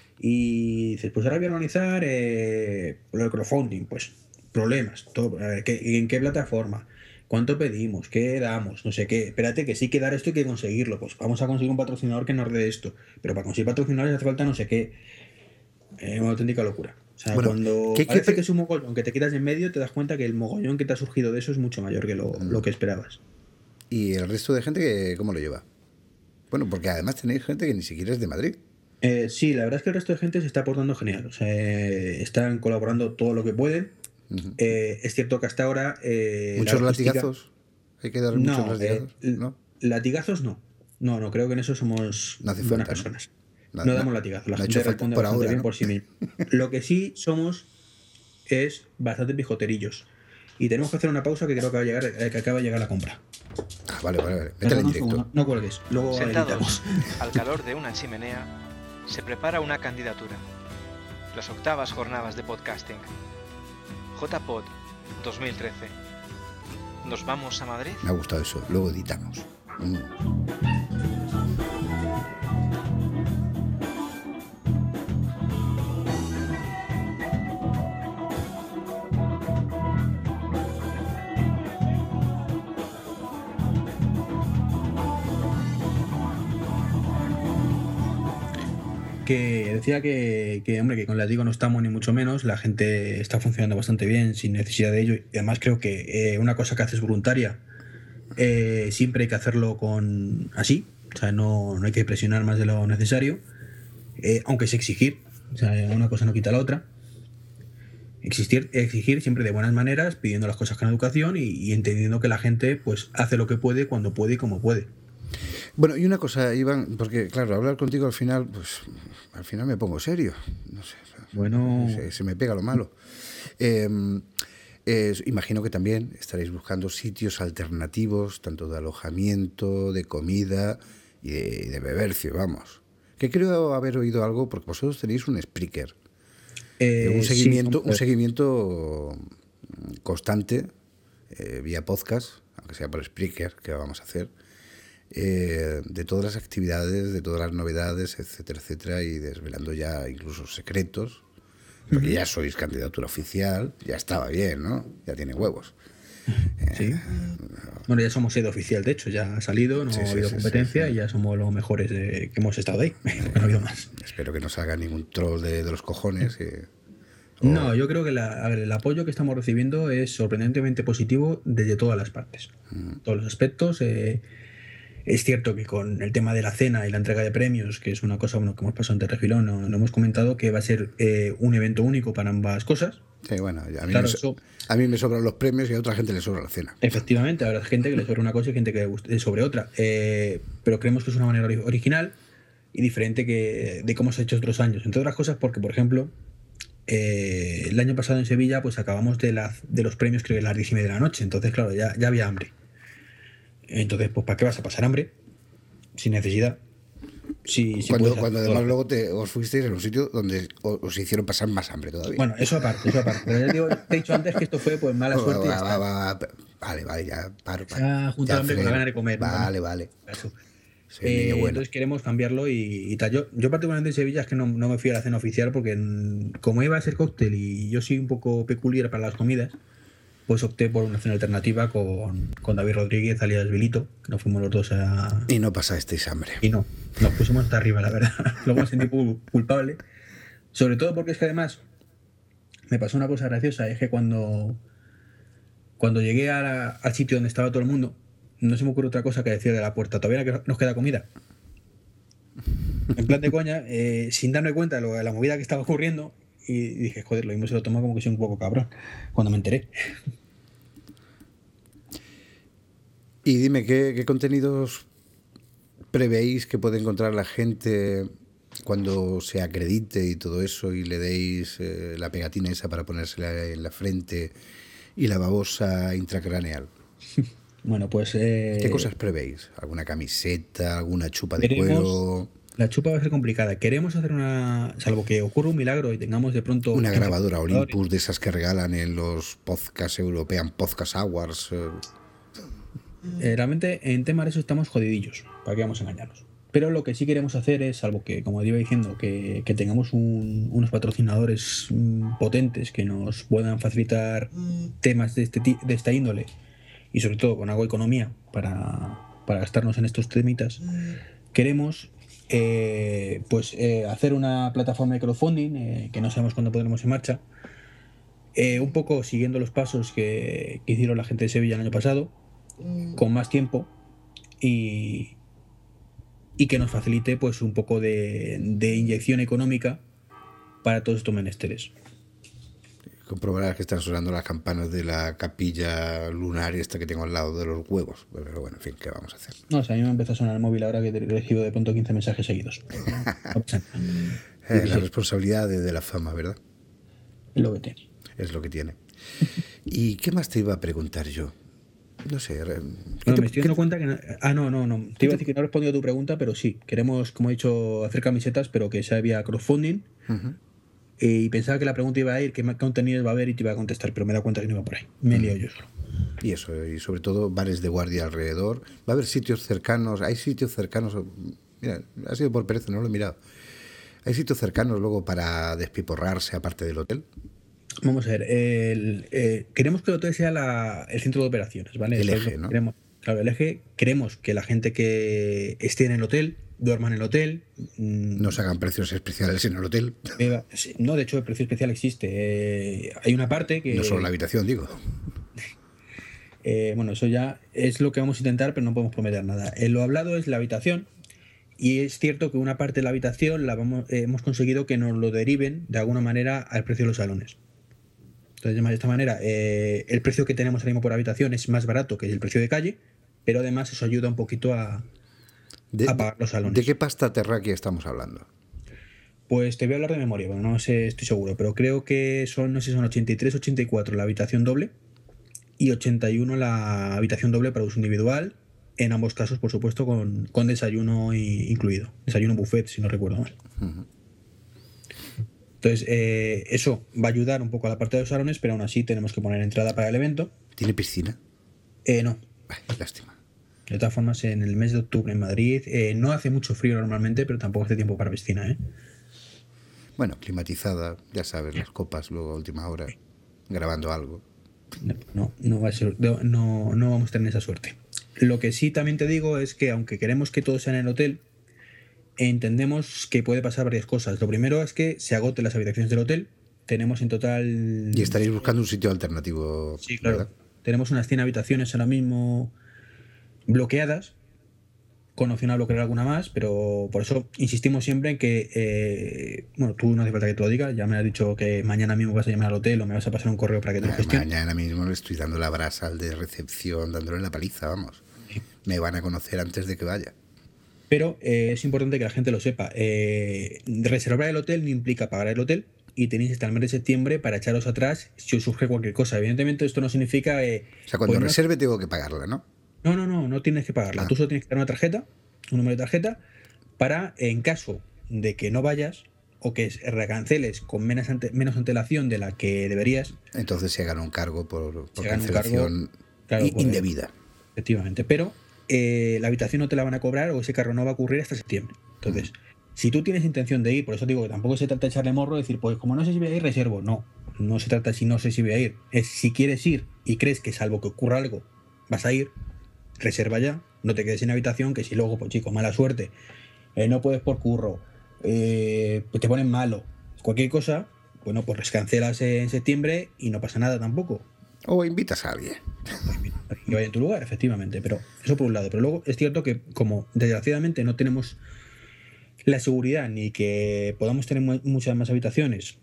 Y dices, pues ahora voy a organizar el crowdfunding, pues problemas, todo, a ver, ¿en qué plataforma? ¿Cuánto pedimos? ¿Qué damos? No sé qué. Espérate, que sí que dar esto hay que conseguirlo. Pues vamos a conseguir un patrocinador que nos dé esto. Pero para conseguir patrocinadores hace falta no sé qué. Una auténtica locura. O sea, Bueno, cuando parece que es un mogollón que te quitas en medio, te das cuenta que el mogollón que te ha surgido de eso es mucho mayor que lo que esperabas. ¿Y el resto de gente cómo lo lleva? Bueno, porque además tenéis gente que ni siquiera es de Madrid. Sí, la verdad es que el resto de gente se está portando genial. O sea, están colaborando todo lo que pueden. Es cierto que hasta ahora... ¿Muchos latigazos? ¿Hay que dar muchos latigazos? ¿No? Latigazos no. No, creo que en eso somos buenas personas. No damos latigazos. La gente responde bastante bien por sí misma. Lo que sí somos es bastante pijoterillos. Y tenemos que hacer una pausa que creo que acaba de llegar la compra. Ah, vale. Métela en directo. No cuelgues. Luego Sentados al calor de una chimenea, se prepara una candidatura. Las 8ª jornadas de podcasting. JPod 2013. ¿Nos vamos a Madrid? Me ha gustado eso. Luego editamos. Que decía que hombre, que con Latigo no estamos ni mucho menos, la gente está funcionando bastante bien sin necesidad de ello, y además creo que una cosa que haces voluntaria siempre hay que hacerlo así, o sea, no hay que presionar más de lo necesario, aunque es exigir, o sea, una cosa no quita la otra. Exigir siempre de buenas maneras, pidiendo las cosas con educación y entendiendo que la gente pues hace lo que puede, cuando puede y como puede. Bueno, y una cosa, Iván, porque claro, hablar contigo al final, pues al final me pongo serio. No sé. Bueno, se me pega lo malo. Imagino que también estaréis buscando sitios alternativos, tanto de alojamiento, de comida y de bebercio, vamos. Que creo haber oído algo, porque vosotros tenéis un Spreaker. Un seguimiento constante vía podcast, aunque sea por Spreaker, que vamos a hacer, de todas las actividades, de todas las novedades, etcétera, etcétera, y desvelando ya incluso secretos, porque ya sois candidatura oficial, ya estaba bien, ¿no? Ya tiene huevos. Sí. Bueno, ya somos sede oficial, de hecho, ya ha salido, no ha habido competencia y ya somos los mejores que hemos estado ahí, porque no ha habido más. Espero que no salga ningún troll de los cojones No, yo creo que el apoyo que estamos recibiendo es sorprendentemente positivo desde todas las partes. Todos los aspectos. Es cierto que con el tema de la cena y la entrega de premios, que es una cosa que hemos pasado ante refilón, no hemos comentado que va a ser un evento único para ambas cosas. Sí, bueno, a mí me sobran los premios y a otra gente le sobra la cena. Efectivamente, habrá gente que le sobre una cosa y gente que le sobre otra. Pero creemos que es una manera original y diferente de cómo se ha hecho otros años. Entre otras cosas porque, por ejemplo, el año pasado en Sevilla pues acabamos de los premios creo que a las 10:30 de la noche. Entonces, claro, ya había hambre. Entonces, pues ¿para qué vas a pasar hambre? Sin necesidad. Cuando además luego os fuisteis en un sitio donde os hicieron pasar más hambre todavía. Bueno, eso aparte. Pero te he dicho antes que esto fue pues mala suerte. Vale, ya paro. Se ha juntado hambre con la gana de comer. Vale. Entonces queremos cambiarlo y tal. Yo particularmente en Sevilla es que no me fui a la cena oficial porque como iba a ser cóctel y yo soy un poco peculiar para las comidas, pues opté por una cena alternativa con David Rodríguez, alias Vilito, que nos fuimos los dos a... Y no pasasteis hambre. Y no, nos pusimos hasta arriba, la verdad. Luego me sentí culpable. Sobre todo porque es que además me pasó una cosa graciosa, es que cuando llegué al sitio donde estaba todo el mundo, no se me ocurre otra cosa que decir de la puerta, todavía nos queda comida. En plan de coña, sin darme cuenta de la movida que estaba ocurriendo, y dije, joder, lo mismo se lo tomó como que soy un poco cabrón, cuando me enteré. Y dime, ¿qué contenidos prevéis que puede encontrar la gente cuando se acredite y todo eso y le deis la pegatina esa para ponérsela en la frente y la babosa intracraneal? Bueno, pues... ¿Qué cosas prevéis? ¿Alguna camiseta? ¿Alguna chupa de cuero? La chupa va a ser complicada. Queremos hacer salvo que ocurra un milagro y tengamos de pronto... Una grabadora Olympus de esas que regalan en los Podcast European Podcast Awards. Realmente en temas de eso estamos jodidillos, para que vamos a engañarnos. Pero lo que sí queremos hacer es, salvo que, como iba diciendo, que tengamos unos patrocinadores potentes que nos puedan facilitar temas de esta índole y sobre todo con algo de economía para gastarnos en estos temitas, queremos hacer una plataforma de crowdfunding que no sabemos cuándo pondremos en marcha, un poco siguiendo los pasos que hicieron la gente de Sevilla el año pasado, con más tiempo y que nos facilite pues un poco de inyección económica para todos estos menesteres. Comprobarás que están sonando las campanas de la capilla lunar esta que tengo al lado de los huevos. Pero bueno, en fin, ¿qué vamos a hacer? No, o sea, a mí me empezó a sonar el móvil ahora que recibo de pronto 15 mensajes seguidos. La responsabilidad de la fama, ¿verdad? Es lo que tiene. Es lo que tiene. ¿Y qué más te iba a preguntar yo? No sé. Me estoy dando cuenta que... No. Te iba a decir que no he respondido a tu pregunta, pero sí. Queremos, como he dicho, hacer camisetas, pero que sea vía crowdfunding. Y pensaba que la pregunta iba a ir, qué contenidos va a haber y te iba a contestar, pero me he dado cuenta que no iba por ahí. Me he liado yo solo. Y eso, y sobre todo bares de guardia alrededor. Va a haber sitios cercanos. Hay sitios cercanos. Mira, ha sido por pereza, no lo he mirado. ¿Hay sitios cercanos luego para despiporrarse aparte del hotel? Vamos a ver, queremos que el hotel sea el centro de operaciones, ¿vale? El eje, ¿no? El eje. Queremos que la gente que esté en el hotel duerma en el hotel. No se hagan precios especiales en el hotel. No, de hecho, el precio especial existe. Hay una parte que... No solo la habitación, digo. Bueno, eso ya es lo que vamos a intentar, pero no podemos prometer nada. Lo hablado es la habitación. Y es cierto que una parte de la habitación hemos conseguido que nos lo deriven de alguna manera al precio de los salones. Entonces, de esta manera, el precio que tenemos ahora mismo por habitación es más barato que el precio de calle, pero además eso ayuda un poquito a pagar los salones. ¿De qué pasta terráquea estamos hablando? Pues te voy a hablar de memoria, bueno, no sé, estoy seguro, pero creo que son 83, 84 la habitación doble y 81 la habitación doble para uso individual, en ambos casos, por supuesto, con desayuno incluido. Desayuno buffet, si no recuerdo mal. Entonces, eso va a ayudar un poco a la parte de los salones, pero aún así tenemos que poner entrada para el evento. ¿Tiene piscina? No. Lástima. De todas formas, en el mes de octubre en Madrid no hace mucho frío normalmente, pero tampoco hace tiempo para piscina, ¿eh? Bueno, climatizada, ya sabes, las copas luego a última hora, grabando algo. No va a ser, no vamos a tener esa suerte. Lo que sí también te digo es que aunque queremos que todo sea en el hotel, entendemos que puede pasar varias cosas. Lo primero es que se agoten las habitaciones del hotel tenemos en total... Y estaréis buscando un sitio alternativo. Sí, claro. ¿verdad? Tenemos unas 100 habitaciones ahora mismo bloqueadas, con opción a bloquear alguna más, pero por eso insistimos siempre en que, bueno, tú no hace falta que te lo digas, ya me has dicho que mañana mismo vas a llamar al hotel o me vas a pasar un correo para que te lo gestiones. Mañana mismo le estoy dando la brasa al de recepción, dándole la paliza, vamos. Me van a conocer antes de que vaya. Pero es importante que la gente lo sepa. Reservar el hotel no implica pagar el hotel y tenéis hasta el mes de septiembre para echaros atrás si os surge cualquier cosa. Evidentemente esto no significa... o sea, cuando reserve tengo que pagarla, ¿no? No tienes que pagarla. Tú solo tienes que dar una tarjeta, un número de tarjeta, para, en caso de que no vayas o que recanceles con menos antelación de la que deberías... Entonces se hagan un cargo por cargo, cancelación claro, indebida. Efectivamente, pero la habitación no te la van a cobrar o ese cargo no va a ocurrir hasta septiembre. Entonces, si tú tienes intención de ir, por eso digo que tampoco se trata de echarle morro, decir, pues como no sé si voy a ir, reservo. No se trata de si no sé si voy a ir. Es si quieres ir y crees que salvo que ocurra algo, vas a ir, reserva ya, no te quedes sin habitación, que si luego, pues chico, mala suerte, no puedes por curro, pues te ponen malo, cualquier cosa, bueno, pues cancelas en septiembre y no pasa nada tampoco. O invitas a alguien. Que vaya en tu lugar, efectivamente, pero eso por un lado. Pero luego es cierto que como desgraciadamente no tenemos la seguridad ni que podamos tener muchas más habitaciones,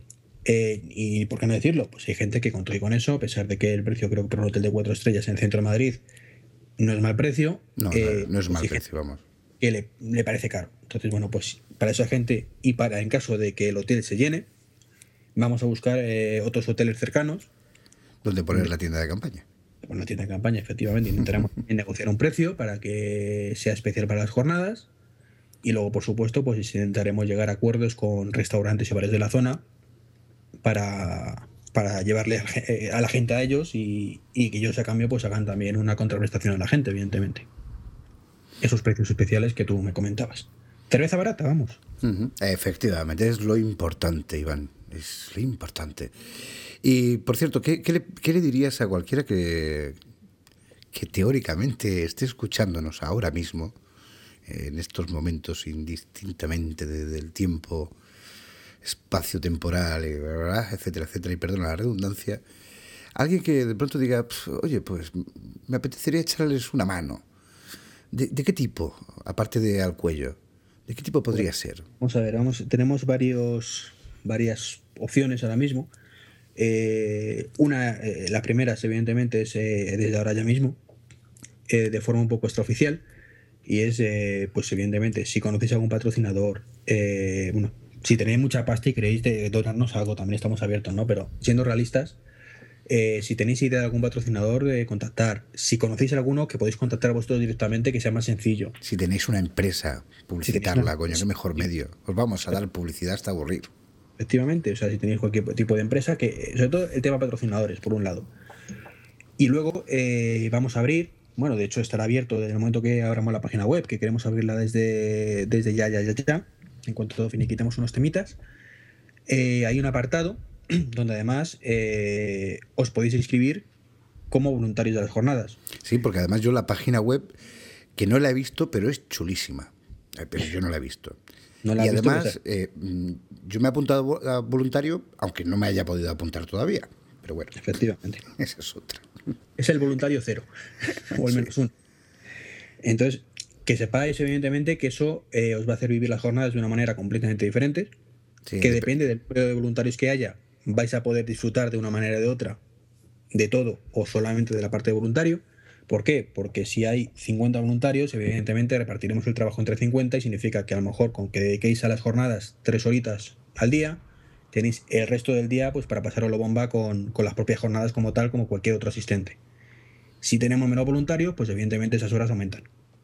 y por qué no decirlo, pues hay gente que contribuye con eso, a pesar de que el precio, creo que por un hotel de 4 estrellas en el centro de Madrid no es mal precio. No es mal precio, vamos. Que le parece caro. Entonces, bueno, pues para esa gente y para en caso de que el hotel se llene, vamos a buscar otros hoteles cercanos. ¿Dónde poner la tienda de campaña? Bueno, la tienda de campaña, efectivamente. Intentaremos negociar un precio para que sea especial para las jornadas. Y luego, por supuesto, pues intentaremos llegar a acuerdos con restaurantes y bares de la zona para llevarle a la gente a ellos y que ellos a cambio pues hagan también una contraprestación a la gente, evidentemente. Esos precios especiales que tú me comentabas. Cerveza barata, vamos. Efectivamente, es lo importante, Iván. Es lo importante. Y, por cierto, ¿qué le dirías a cualquiera que teóricamente esté escuchándonos ahora mismo, en estos momentos, indistintamente del tiempo, espacio temporal, etcétera, etcétera, y perdona la redundancia, alguien que de pronto diga, oye, pues me apetecería echarles una mano? ¿De qué tipo, aparte de al cuello? ¿De qué tipo podría ser? Vamos a ver, tenemos varias opciones ahora mismo. La primera, evidentemente, es desde ahora ya mismo, de forma un poco extraoficial, y es, pues evidentemente, si conocéis a algún patrocinador, bueno, si tenéis mucha pasta y queréis donarnos algo, también estamos abiertos, ¿no? Pero siendo realistas, si tenéis idea de algún patrocinador, contactar. Si conocéis a alguno, que podéis contactar a vosotros directamente, que sea más sencillo. Si tenéis una empresa, publicitarla, coño, qué mejor medio. Os vamos a dar publicidad hasta aburrir. Efectivamente, o sea, si tenéis cualquier tipo de empresa, que sobre todo el tema patrocinadores, por un lado. Y luego vamos a abrir, bueno, de hecho estará abierto desde el momento que abramos la página web, que queremos abrirla desde ya, en cuanto finiquitemos unos temitas. Hay un apartado donde además os podéis inscribir como voluntarios de las jornadas. Sí, porque además yo la página web, que no la he visto, pero es chulísima. Pero yo no la he visto. Y además, yo me he apuntado a voluntario, aunque no me haya podido apuntar todavía. Pero bueno, efectivamente. Esa es otra. Es el voluntario cero, o el menos uno. Entonces, que sepáis, evidentemente, que eso os va a hacer vivir las jornadas de una manera completamente diferente. Sí, que depende del número de voluntarios que haya, vais a poder disfrutar de una manera o de otra de todo o solamente de la parte de voluntario. ¿Por qué? Porque si hay 50 voluntarios, evidentemente repartiremos el trabajo entre 50 y significa que a lo mejor con que dediquéis a las jornadas 3 horitas al día, tenéis el resto del día pues para pasaroslo bomba con las propias jornadas como tal, como cualquier otro asistente. Si tenemos menos voluntarios, pues evidentemente esas horas aumentan.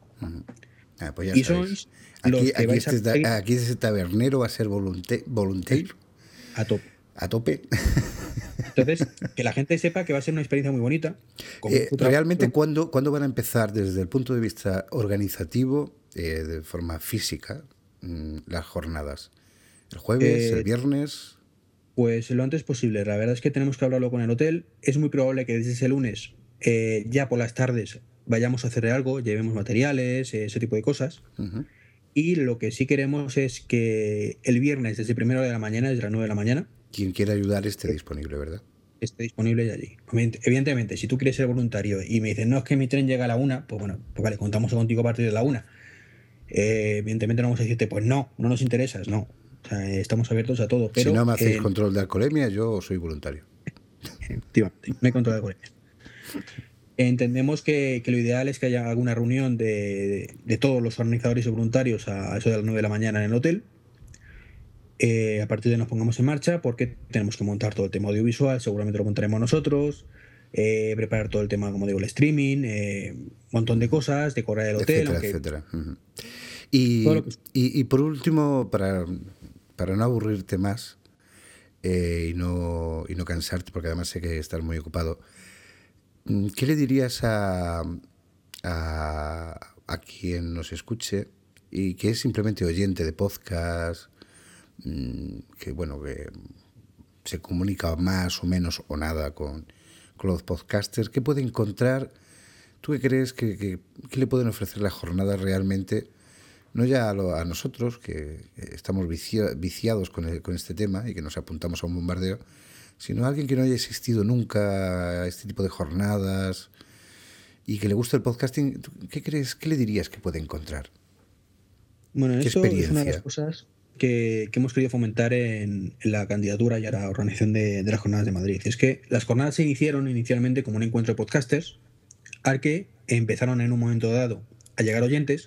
Pues ya y sois los que vais aquí ese tabernero va a ser voluntario. A tope. Entonces, que la gente sepa que va a ser una experiencia muy bonita. Realmente, ¿cuándo van a empezar desde el punto de vista organizativo, de forma física, las jornadas? ¿El jueves, el viernes? Pues lo antes posible. La verdad es que tenemos que hablarlo con el hotel. Es muy probable que desde ese lunes, ya por las tardes, vayamos a hacer algo, llevemos materiales, ese tipo de cosas. Y lo que sí queremos es que el viernes, desde primera hora de la mañana, desde las 9 de la mañana, quien quiera ayudar esté disponible, ¿verdad? Esté disponible ya allí. Evidentemente, si tú quieres ser voluntario y me dices, no, es que mi tren llega a la 1, pues bueno, pues vale, contamos contigo a partir de la 1. Evidentemente no vamos a decirte, pues no nos interesas, no. O sea, estamos abiertos a todo. Pero, si no me hacéis control de alcoholemia, yo soy voluntario. Efectivamente, no hay control de alcoholemia. Entendemos que lo ideal es que haya alguna reunión de todos los organizadores y voluntarios a eso de las 9 de la mañana en el hotel. A partir de nos pongamos en marcha, porque tenemos que montar todo el tema audiovisual, seguramente lo montaremos nosotros, preparar todo el tema, como digo, el streaming, un montón de cosas, decorar el hotel, etcétera. Y por último, para no aburrirte más y no cansarte, porque además sé que estás muy ocupado, ¿qué le dirías a quien nos escuche y que es simplemente oyente de podcast, que se comunica más o menos o nada con los podcasters? ¿Qué puede encontrar? ¿Tú qué crees que le pueden ofrecer las jornadas realmente? No ya a nosotros, que estamos viciados con este tema y que nos apuntamos a un bombardeo, sino a alguien que no haya existido nunca a este tipo de jornadas y que le gusta el podcasting. ¿Qué crees? ¿Qué le dirías que puede encontrar? Bueno, ¿Qué eso experiencia? es una de las cosas que hemos querido fomentar en la candidatura y a la organización de las jornadas de Madrid. Es que las jornadas se iniciaron inicialmente como un encuentro de podcasters, al que empezaron en un momento dado a llegar oyentes,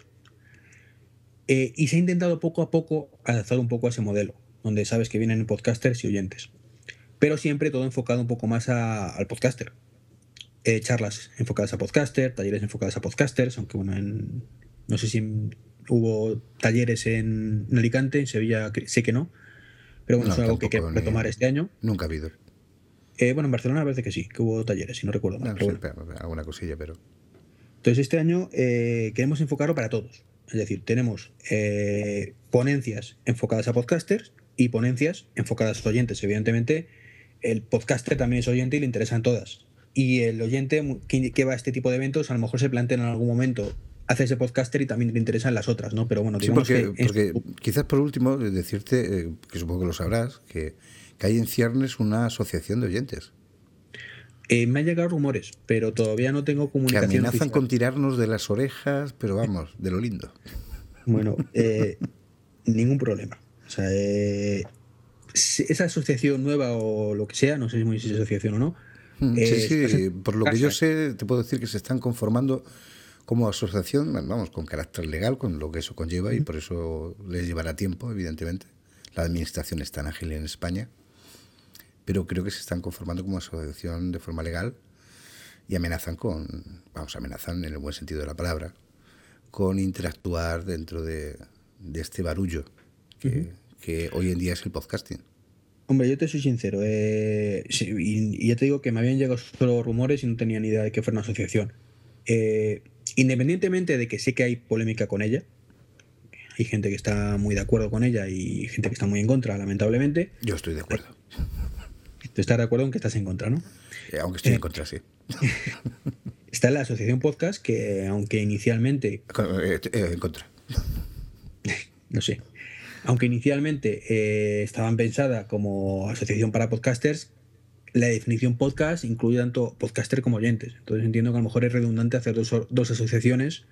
y se ha intentado poco a poco adaptar un poco a ese modelo, donde sabes que vienen podcasters y oyentes, pero siempre todo enfocado un poco más al podcaster. Charlas enfocadas a podcaster, talleres enfocados a podcasters, aunque bueno, no sé si hubo talleres en Alicante, en Sevilla sé que no, pero bueno, es algo que quiero retomar este año. Nunca ha habido. Bueno, en Barcelona parece que sí, que hubo talleres, si no recuerdo mal. Alguna cosilla, pero... Entonces este año queremos enfocarlo para todos. Es decir, tenemos ponencias enfocadas a podcasters y ponencias enfocadas a oyentes. Evidentemente, el podcaster también es oyente y le interesan todas. Y el oyente que va a este tipo de eventos a lo mejor se plantea en algún momento hacerse podcaster y también le interesan las otras, ¿no? Pero bueno, digamos porque quizás por último decirte, que supongo que lo sabrás, que hay en ciernes una asociación de oyentes. Me han llegado rumores, pero todavía no tentengo comunicación que amenazan oficial con tirarnos de las orejas, pero vamos, de lo lindo. Bueno, ningún problema. O sea, esa asociación nueva o lo que sea, no sé si es asociación o no. Sí, por lo que yo sé, te puedo decir que se están conformando como asociación, vamos, con carácter legal, con lo que eso conlleva, y por eso les llevará tiempo, evidentemente. La administración es tan ágil en España, pero creo que se están conformando como asociación de forma legal y amenazan en el buen sentido de la palabra, con interactuar dentro de este barullo que hoy en día es el podcasting. Hombre, yo te soy sincero, y ya te digo que me habían llegado solo rumores y no tenía ni idea de que fuera una asociación. Independientemente de que sé que hay polémica con ella, hay gente que está muy de acuerdo con ella y gente que está muy en contra, lamentablemente. Yo estoy de acuerdo. Tú estás de acuerdo en que estás en contra, ¿no? Aunque estoy en contra, sí. Está la asociación podcast que, aunque inicialmente... En contra. No sé. Aunque inicialmente estaban pensadas como asociación para podcasters, la definición podcast incluye tanto podcaster como oyentes. Entonces entiendo que a lo mejor es redundante hacer dos asociaciones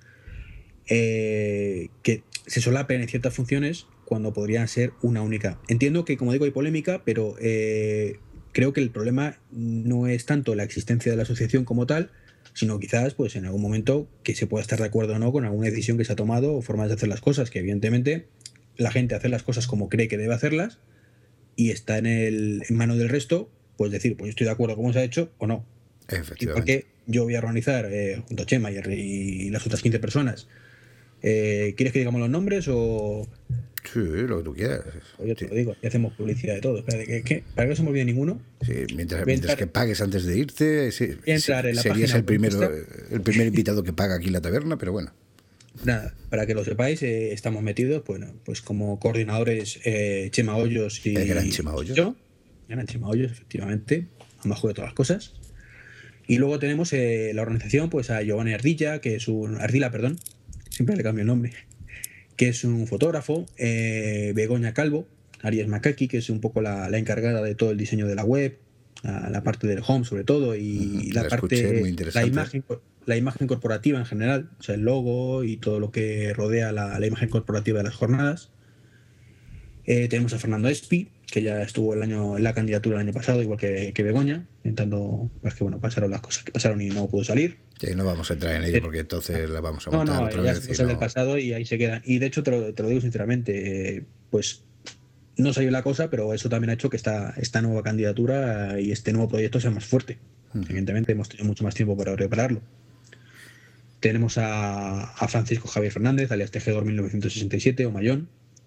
que se solapen en ciertas funciones cuando podrían ser una única. Entiendo que, como digo, hay polémica, pero creo que el problema no es tanto la existencia de la asociación como tal, sino quizás pues en algún momento que se pueda estar de acuerdo o no con alguna decisión que se ha tomado o formas de hacer las cosas, que evidentemente la gente hace las cosas como cree que debe hacerlas y está en manos del resto, pues decir, pues yo estoy de acuerdo con cómo se ha hecho o no. Efectivamente. Porque yo voy a organizar junto a Chema y las otras 15 personas. ¿Quieres que digamos los nombres o...? Sí, lo que tú quieras. Pues yo te lo digo, y hacemos publicidad de todo. Espérate, ¿para que no se me olvide ninguno? Sí, mientras que pagues antes de irte, serías el primer invitado que paga aquí en la taberna, pero bueno. Nada, para que lo sepáis, estamos metidos, pues como coordinadores Chema Hoyos y... El gran Chema Hoyos. Yo, gran Chema Hoyos, efectivamente, a más de todas las cosas. Y luego tenemos la organización, pues a Giovanni Ardila, siempre le cambio el nombre, que es un fotógrafo, Begoña Calvo, Aries Makaki, que es un poco la encargada de todo el diseño de la web, la parte del home sobre todo, y la escuché, parte, muy interesante. la imagen corporativa en general, o sea, el logo y todo lo que rodea la imagen corporativa de las jornadas. Tenemos a Fernando Espi, que ya estuvo en la candidatura el año pasado, igual que Begoña, intentando, pues que bueno, pasaron las cosas que pasaron y no pudo salir. Sí, no vamos a entrar en ello porque entonces la vamos a No, montar no, otra ya vez. son cosas del pasado y ahí se quedan. Y de hecho, te lo digo sinceramente, pues no salió la cosa, pero eso también ha hecho que esta nueva candidatura y este nuevo proyecto sea más fuerte. Evidentemente, hemos tenido mucho más tiempo para prepararlo. Tenemos a Francisco Javier Fernández, alias Tejedor 1967, o Mayón.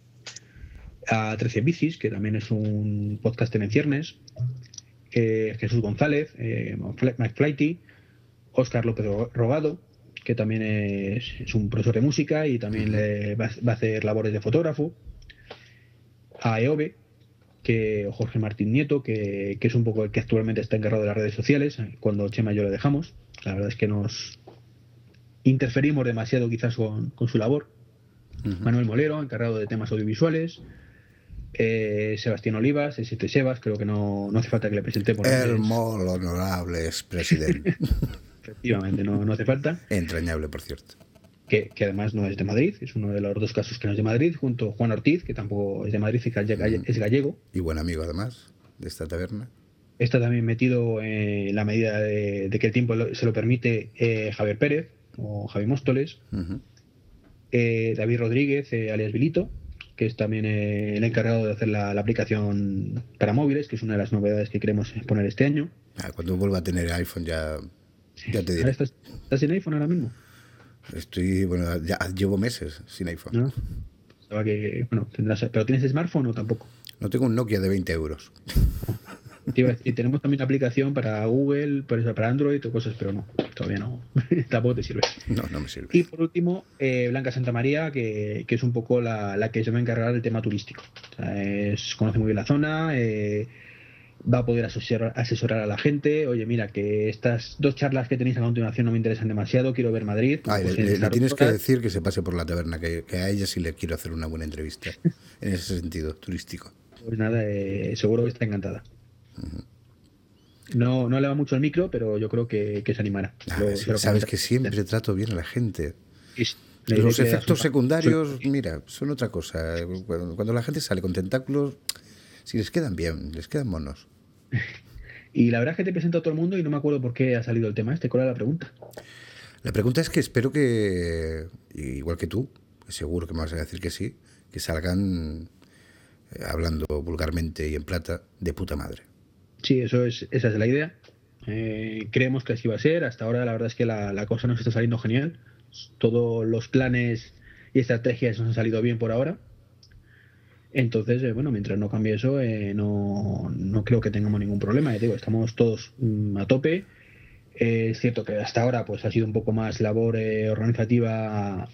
A 13 Bicis, que también es un podcaster en ciernes. Jesús González, Mike Flighty. Óscar López Rogado, que también es un profesor de música y también va a hacer labores de fotógrafo. A Eove, o Jorge Martín Nieto, que es un poco el que actualmente está encargado de las redes sociales, cuando Chema y yo lo dejamos. La verdad es que nos interferimos demasiado quizás con su labor. Manuel Molero, encargado de temas audiovisuales. Sebastián Olivas, S7 Sebas, creo que no hace falta que le presentemos. El mol honorable es presidente. Efectivamente, no hace falta. Entrañable, por cierto. Que además no es de Madrid, es uno de los dos casos que no es de Madrid, junto a Juan Ortiz, que tampoco es de Madrid, es gallego. Y buen amigo, además, de esta taberna. Está también metido en la medida de que el tiempo se lo permite Javier Pérez, o Javi Móstoles. David Rodríguez, alias Vilito, que es también el encargado de hacer la aplicación para móviles, que es una de las novedades que queremos poner este año. Cuando vuelva a tener iPhone ya te diré. ¿Estás sin iPhone ahora mismo? Ya llevo meses sin iPhone. ¿No? Pensaba que, tendrás, ¿pero tienes smartphone o tampoco? No, tengo un Nokia de 20 euros. Y tenemos también una aplicación para Google, para Android o cosas, pero no, todavía no. Tampoco te sirve. No me sirve. Y por último, Blanca Santamaría, que es un poco la que se va a encargar del tema turístico. O sea, conoce muy bien la zona, va a poder asesorar a la gente. Oye, mira, que estas 2 charlas que tenéis a continuación no me interesan demasiado, quiero ver Madrid. Le tienes que decir que se pase por la taberna, que a ella sí le quiero hacer una buena entrevista, en ese sentido, turístico. Pues nada, seguro que está encantada. No le va mucho el micro, pero yo creo que se animará. Sabes que siempre trato bien a la gente. La Los idea que efectos das- secundarios, mira, son otra cosa. Cuando la gente sale con tentáculos, si les quedan bien, les quedan monos. Y la verdad es que te presento a todo el mundo y no me acuerdo por qué ha salido el tema este. ¿Cuál era la pregunta? La pregunta es que espero que, igual que tú, seguro que me vas a decir que sí, que salgan hablando vulgarmente y en plata de puta madre. Sí, esa es la idea. Creemos que así va a ser. Hasta ahora la verdad es que la cosa nos está saliendo genial. Todos los planes y estrategias nos han salido bien por ahora. Entonces, mientras no cambie eso, no creo que tengamos ningún problema. Ya te digo, estamos todos a tope. Es cierto que hasta ahora pues ha sido un poco más labor organizativa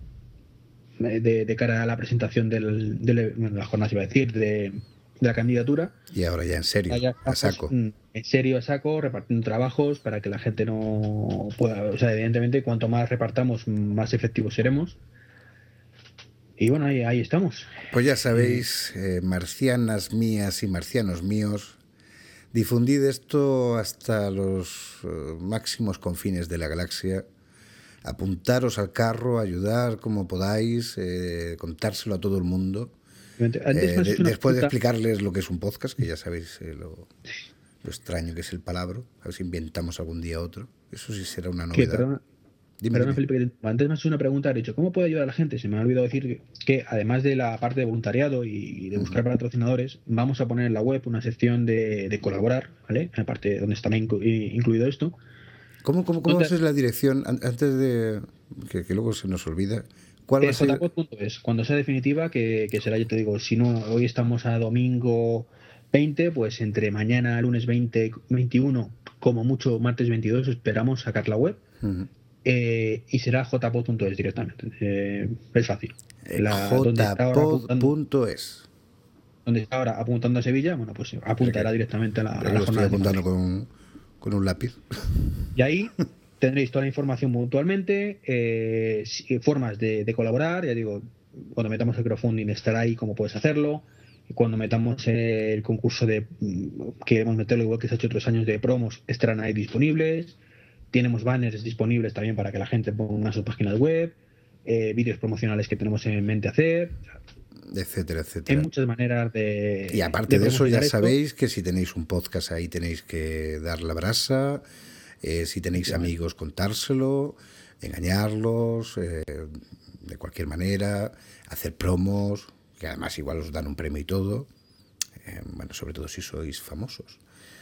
de cara a la presentación de las jornadas, iba a decir, de la candidatura. Y ahora ya en serio, a saco. En serio, a saco, repartiendo trabajos para que la gente no pueda... O sea, evidentemente, cuanto más repartamos, más efectivos seremos. Y bueno, ahí estamos. Pues ya sabéis, marcianas mías y marcianos míos, difundid esto hasta los máximos confines de la galaxia. Apuntaros al carro, ayudar como podáis, contárselo a todo el mundo. Después de explicarles lo que es un podcast, que ya sabéis lo extraño que es el palabra, a ver si inventamos algún día otro. Eso sí será una novedad. Perdona, Felipe, antes me has hecho una pregunta, he dicho, ¿cómo puedo ayudar a la gente? Se me ha olvidado decir que además de la parte de voluntariado y de buscar patrocinadores, vamos a poner en la web una sección de colaborar, ¿vale? Aparte donde está incluido esto. ¿Cómo haces la dirección antes de que luego se nos olvida? ¿Cuál va a ser? jpod.es, cuando sea definitiva, que será, yo te digo, si no, hoy estamos a domingo 20, pues entre mañana, lunes 20, 21, como mucho martes 22, esperamos sacar la web. Y será jpod.es directamente. Es fácil. jpod.es. Donde está ahora apuntando a Sevilla, bueno, pues apuntará directamente a la jornada. Estoy apuntando con un lápiz. Y ahí tendréis toda la información puntualmente, formas de colaborar. Ya digo, cuando metamos el crowdfunding estará ahí cómo puedes hacerlo. Cuando metamos el concurso queremos meterlo igual que se ha hecho otros años de promos, estarán ahí disponibles. Tenemos banners disponibles también para que la gente ponga sus páginas web, vídeos promocionales que tenemos en mente hacer, etcétera, etcétera. Hay muchas maneras de... Y aparte de eso, ya esto. sabéis que si tenéis un podcast ahí tenéis que dar la brasa, si tenéis amigos contárselo, engañarlos, de cualquier manera, hacer promos, que además igual os dan un premio y todo, bueno, sobre todo si sois famosos,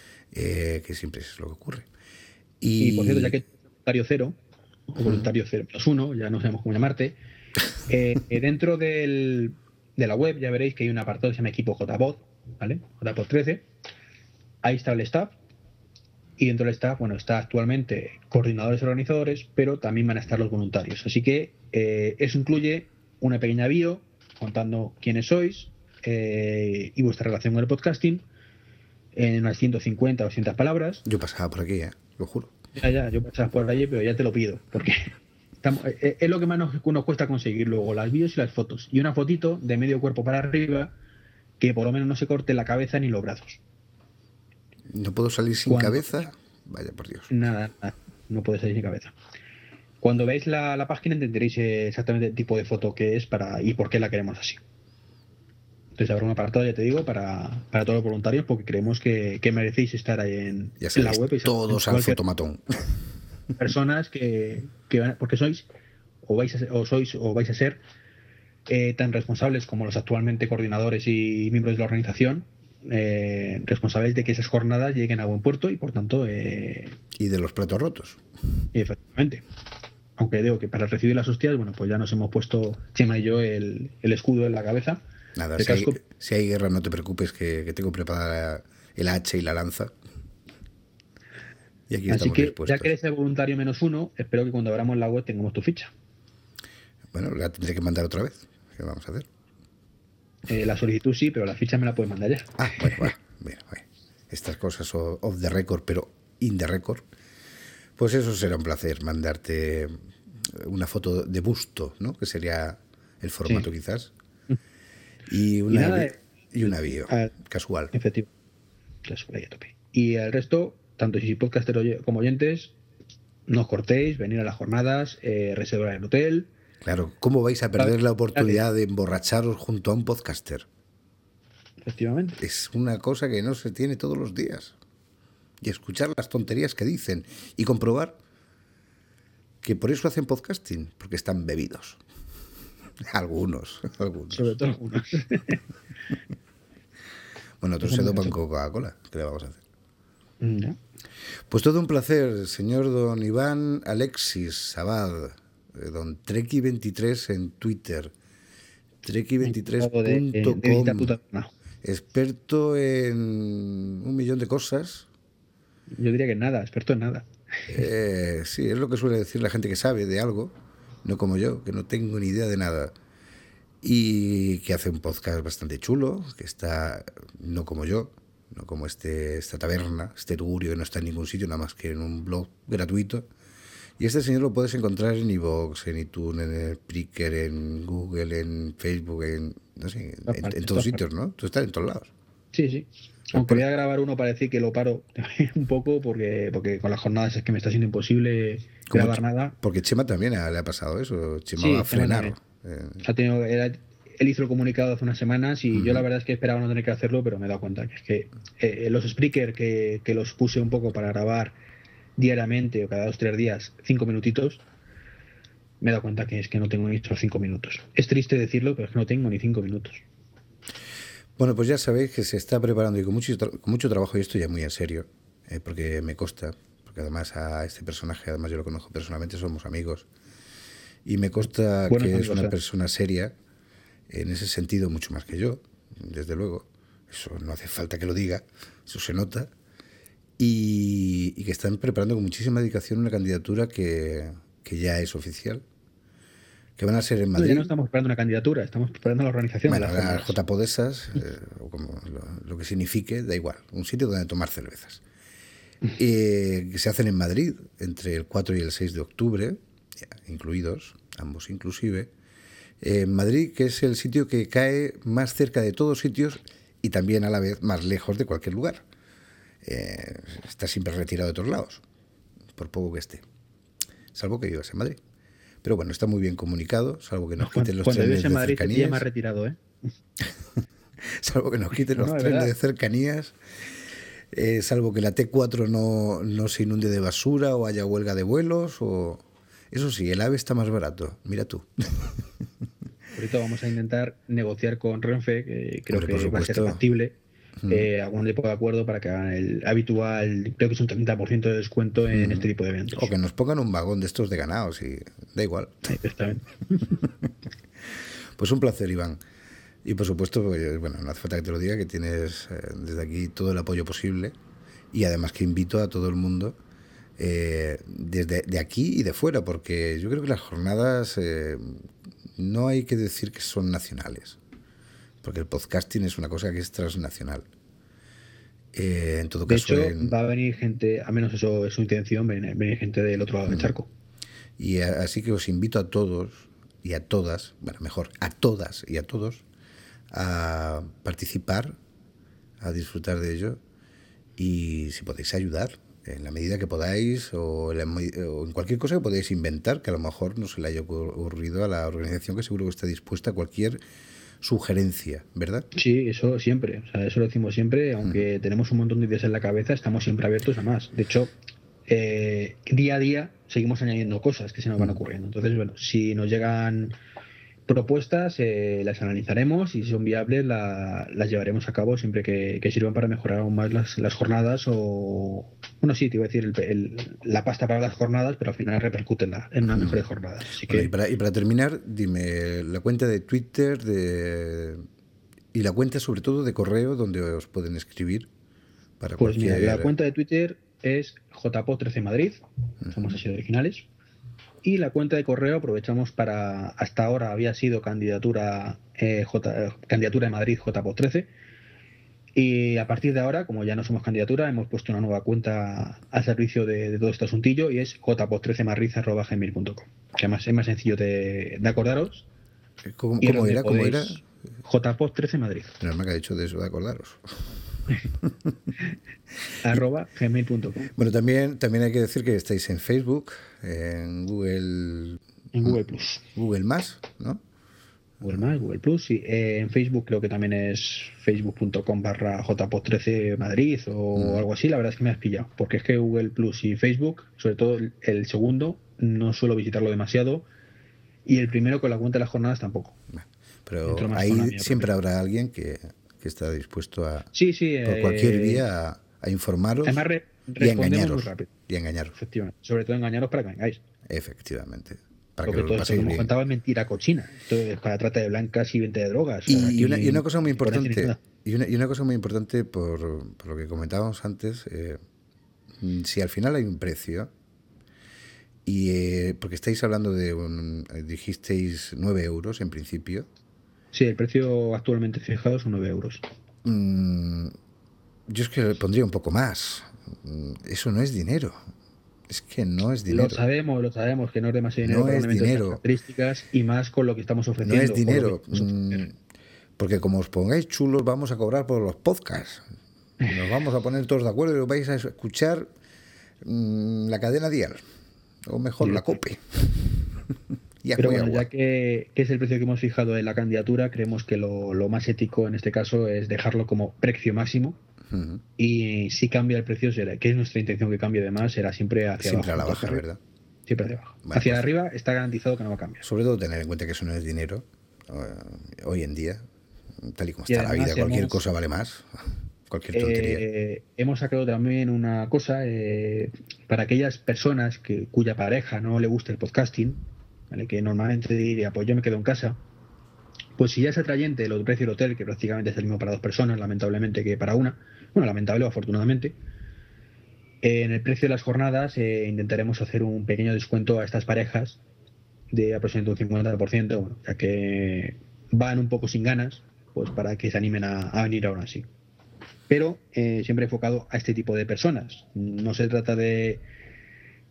que siempre es lo que ocurre. Y por cierto, ya que es voluntario cero, o voluntario 0+1, ya no sabemos cómo llamarte, dentro de la web ya veréis que hay un apartado que se llama equipo JPod, ¿vale? JPod 13. Ahí está el staff. Y dentro del staff, bueno, está actualmente coordinadores y organizadores, pero también van a estar los voluntarios. Así que eso incluye una pequeña bio contando quiénes sois y vuestra relación con el podcasting en unas 150 o 200 palabras. Yo pasaba por aquí, lo juro. Ya, yo pasaba por allí, pero ya te lo pido, porque es lo que más nos cuesta conseguir luego, las bios y las fotos. Y una fotito de medio cuerpo para arriba que por lo menos no se corte la cabeza ni los brazos. ¿No puedo salir sin cabeza? Vaya por Dios. Nada, no puede salir sin cabeza. Cuando veáis la página entenderéis exactamente el tipo de foto que es y por qué la queremos así. Entonces habrá un apartado, ya te digo, para todos los voluntarios, porque creemos que merecéis estar ahí en la web. Y todos al fotomatón. Personas que van, porque sois o vais a ser tan responsables como los actualmente coordinadores y miembros de la organización, responsables de que esas jornadas lleguen a buen puerto y por tanto y de los platos rotos. Y efectivamente, aunque digo que para recibir las hostias, bueno, pues ya nos hemos puesto Chema y yo el escudo en la cabeza. Nada, si hay guerra no te preocupes, que tengo preparada el hacha y la lanza. Y aquí así que dispuestos. Ya que eres el voluntario -1, espero que cuando abramos la web tengamos tu ficha. Bueno, la tendré que mandar otra vez. ¿Qué vamos a hacer? La solicitud sí, pero la ficha me la puedes mandar ya. Bueno. Estas cosas off the record, pero in the record. Pues eso será un placer, mandarte una foto de busto, ¿no? Que sería el formato quizás. Y una bio, casual. Efectivo. Casual, ahí a tope. Y el resto, tanto si podcasteros como oyentes, no os cortéis, venir a las jornadas, reservar el hotel. Claro, ¿cómo vais a perder la oportunidad de emborracharos junto a un podcaster? Efectivamente. Es una cosa que no se tiene todos los días. Y escuchar las tonterías que dicen y comprobar que por eso hacen podcasting, porque están bebidos. Algunos. Sobre todo algunos. Bueno, otros se dopan con Coca-Cola. ¿Qué le vamos a hacer? ¿No? Pues todo un placer, señor don Iván Alexis Sabad, don Treki23 en Twitter, treki23.com, experto en 1.000.000 de cosas. Yo diría que nada, experto en nada. Sí, es lo que suele decir la gente que sabe de algo, no como yo, que no tengo ni idea de nada. Y que hace un podcast bastante chulo, que está, no como yo, no como esta taberna, este tugurio que no está en ningún sitio, nada más que en un blog gratuito. Y este señor lo puedes encontrar en iVoox, en iTunes, en Spreaker, en Google, en Facebook, en todos sitios, ¿no? Tú estás en todos lados. Sí. Aunque voy a grabar uno para decir que lo paro un poco, porque con las jornadas es que me está siendo imposible grabar nada. Porque Chema también le ha pasado eso. Chema va a frenar. Él hizo el comunicado hace unas semanas y yo la verdad es que esperaba no tener que hacerlo, pero me he dado cuenta que es que los Spreaker que los puse un poco para grabar diariamente o cada 2 o 3 días 5 minutitos, me he dado cuenta que es que no tengo ni estos 5 minutos. Es triste decirlo, pero es que no tengo ni 5 minutos. Bueno, pues ya sabéis que se está preparando y con mucho trabajo, y esto ya muy en serio, porque me consta, porque además a este personaje, además yo lo conozco personalmente, somos amigos, y me consta que es una persona seria, en ese sentido mucho más que yo, desde luego, eso no hace falta que lo diga, eso se nota, y que están preparando con muchísima dedicación una candidatura que ya es oficial, que van a ser en Madrid. Ya no estamos preparando una candidatura, estamos preparando la organización de las JPodesas, o como lo que signifique, da igual, un sitio donde tomar cervezas. Que se hacen en Madrid entre el 4 y el 6 de octubre, incluidos, ambos inclusive, Madrid, que es el sitio que cae más cerca de todos sitios y también a la vez más lejos de cualquier lugar. Está siempre retirado de otros lados, por poco que esté. Salvo que vivas en Madrid. Pero bueno, está muy bien comunicado, salvo que nos quiten los Cuando trenes vives en de Madrid te pilla cercanías. más retirado, ¿eh? Salvo que nos quiten los No, es trenes verdad. de cercanías. Salvo que la T4 no se inunde de basura o haya huelga de vuelos. Eso sí, el AVE está más barato. Mira tú. Ahorita vamos a intentar negociar con Renfe, que creo Hombre, por que va a ser supuesto. factible, algún tipo de acuerdo para que hagan el habitual, creo que es un 30% de descuento en este tipo de eventos. O que nos pongan un vagón de estos de ganados y da igual. Exactamente. Pues un placer, Iván. Y por supuesto, pues, bueno, no hace falta que te lo diga, que tienes desde aquí todo el apoyo posible. Y además que invito a todo el mundo desde de aquí y de fuera, porque yo creo que las jornadas no hay que decir que son nacionales, porque el podcasting es una cosa que es transnacional. En todo De caso, hecho, va a venir gente, a menos eso es su intención, venir gente del otro lado del charco. Y así que os invito a todos y a todas, bueno, mejor, a todas y a todos, a participar, a disfrutar de ello, y si podéis ayudar en la medida que podáis o en cualquier cosa que podáis inventar que a lo mejor no se le haya ocurrido a la organización, que seguro que está dispuesta a cualquier sugerencia, ¿verdad? Sí, eso siempre, o sea, eso lo decimos siempre, aunque tenemos un montón de ideas en la cabeza, estamos siempre abiertos a más. De hecho, día a día seguimos añadiendo cosas que se nos van ocurriendo. Entonces, bueno, si nos llegan propuestas, las analizaremos y si son viables las llevaremos a cabo siempre que sirvan para mejorar aún más las jornadas o... Bueno, sí, te iba a decir la pasta para las jornadas, pero al final repercute en unas mejores jornadas. Así que... Bueno, y para terminar, dime la cuenta de Twitter y la cuenta sobre todo de correo donde os pueden escribir para Pues cualquier... mira, la cuenta de Twitter es jpod13madrid, somos así de originales. Y la cuenta de correo aprovechamos para, hasta ahora había sido candidatura de Madrid jpod13, y a partir de ahora, como ya no somos candidatura, hemos puesto una nueva cuenta al servicio de todo este asuntillo y es jpod13madrid@gmail.com, que además es más sencillo de acordaros. ¿Cómo Y donde era? ¿Cómo era? podéis- jpod13madrid No me ha dicho de eso, de acordaros. @gmail.com. Bueno, también hay que decir que estáis en Facebook, en Google... En Google Plus. Google Más, ¿no? Google Más, Google Plus, y en Facebook creo que también es facebook.com/jpod13 Madrid o algo así. La verdad es que me has pillado, porque es que Google Plus y Facebook, sobre todo el segundo, no suelo visitarlo demasiado, y el primero con la cuenta de las jornadas tampoco. Pero Entro más ahí con la mía siempre habrá alguien que está dispuesto a, Sí, por cualquier vía, a informaros Además, y a respondemos engañaros. muy rápido. Y a engañaros. Efectivamente. Sobre todo engañaros para que vengáis. Efectivamente. Para Porque que todo lo esto paséis que hemos bien. contado es mentira cochina. Esto es para trata de blancas y venta de drogas. O sea, Y aquí una cosa muy ni ponencia ni importante, nada. y una cosa muy importante por lo que comentábamos antes, si al final hay un precio, y porque estáis hablando de dijisteis 9 euros en principio. Sí, el precio actualmente fijado son 9 euros. Yo es que le pondría un poco más. Eso no es dinero. Es que no es dinero. Lo sabemos que no es demasiado dinero No para es un evento de estas dinero. características y más con lo que estamos No ofreciendo. es con lo que dinero. estamos ofreciendo. Porque como os pongáis chulos, vamos a cobrar por los podcasts. Nos vamos a poner todos de acuerdo y os vais a escuchar la cadena Dial. O mejor, la COPE. Y Pero Ajo y bueno, Agua. ya que es el precio que hemos fijado en la candidatura, creemos que lo más ético en este caso es dejarlo como precio máximo. Ujú. Y si cambia el precio, que es nuestra intención que cambie además, será siempre hacia Siempre abajo. a la baja, ¿verdad? Siempre hacia abajo. Bueno, hacia pues- arriba está garantizado que no va a cambiar. Sobre todo tener en cuenta que eso no es dinero. Hoy en día, tal y como Y está la además vida, cualquier hemos- cosa vale más. Cualquier tontería. Hemos sacado también una cosa para aquellas personas cuya pareja no le gusta el podcasting, ¿vale? Que normalmente diría, pues yo me quedo en casa. Pues si ya es atrayente el precio del hotel, que prácticamente es el mismo para dos personas, lamentablemente, que para una, bueno, lamentable o afortunadamente, en el precio de las jornadas intentaremos hacer un pequeño descuento a estas parejas de aproximadamente un 50%, bueno, ya que van un poco sin ganas, pues para que se animen a venir aún así. Pero siempre enfocado a este tipo de personas. No se trata de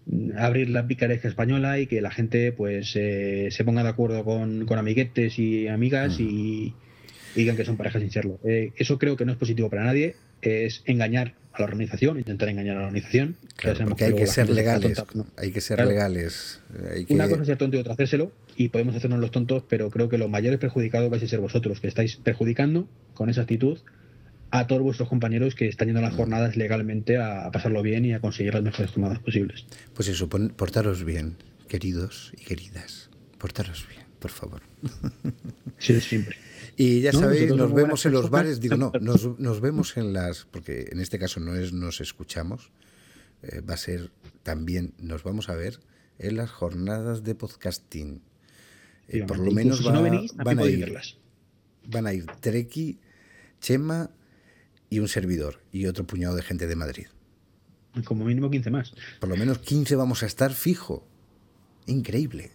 abrir la picaresca española y que la gente pues se ponga de acuerdo con amiguetes y amigas y digan que son parejas sin serlo. Eso creo que no es positivo para nadie, es engañar a la organización, intentar engañar a la organización. Claro, porque hay que ser legales, hay que ser legales. Una cosa es ser tonto y otra hacérselo, y podemos hacernos los tontos, pero creo que los mayores perjudicados vais a ser vosotros, que estáis perjudicando con esa actitud a todos vuestros compañeros que están yendo a las jornadas legalmente a pasarlo bien y a conseguir las mejores jornadas posibles. Pues eso, portaros bien, queridos y queridas. Portaros bien, por favor. Sí, siempre. Y ya sabéis, nos vemos en los bares, nos vemos en las, porque en este caso no es nos escuchamos, va a ser también, nos vamos a ver en las jornadas de podcasting. Por lo menos si no venís, van a ir Treki, Chema y un servidor y otro puñado de gente de Madrid. Como mínimo 15 más. Por lo menos 15 vamos a estar fijo. Increíble.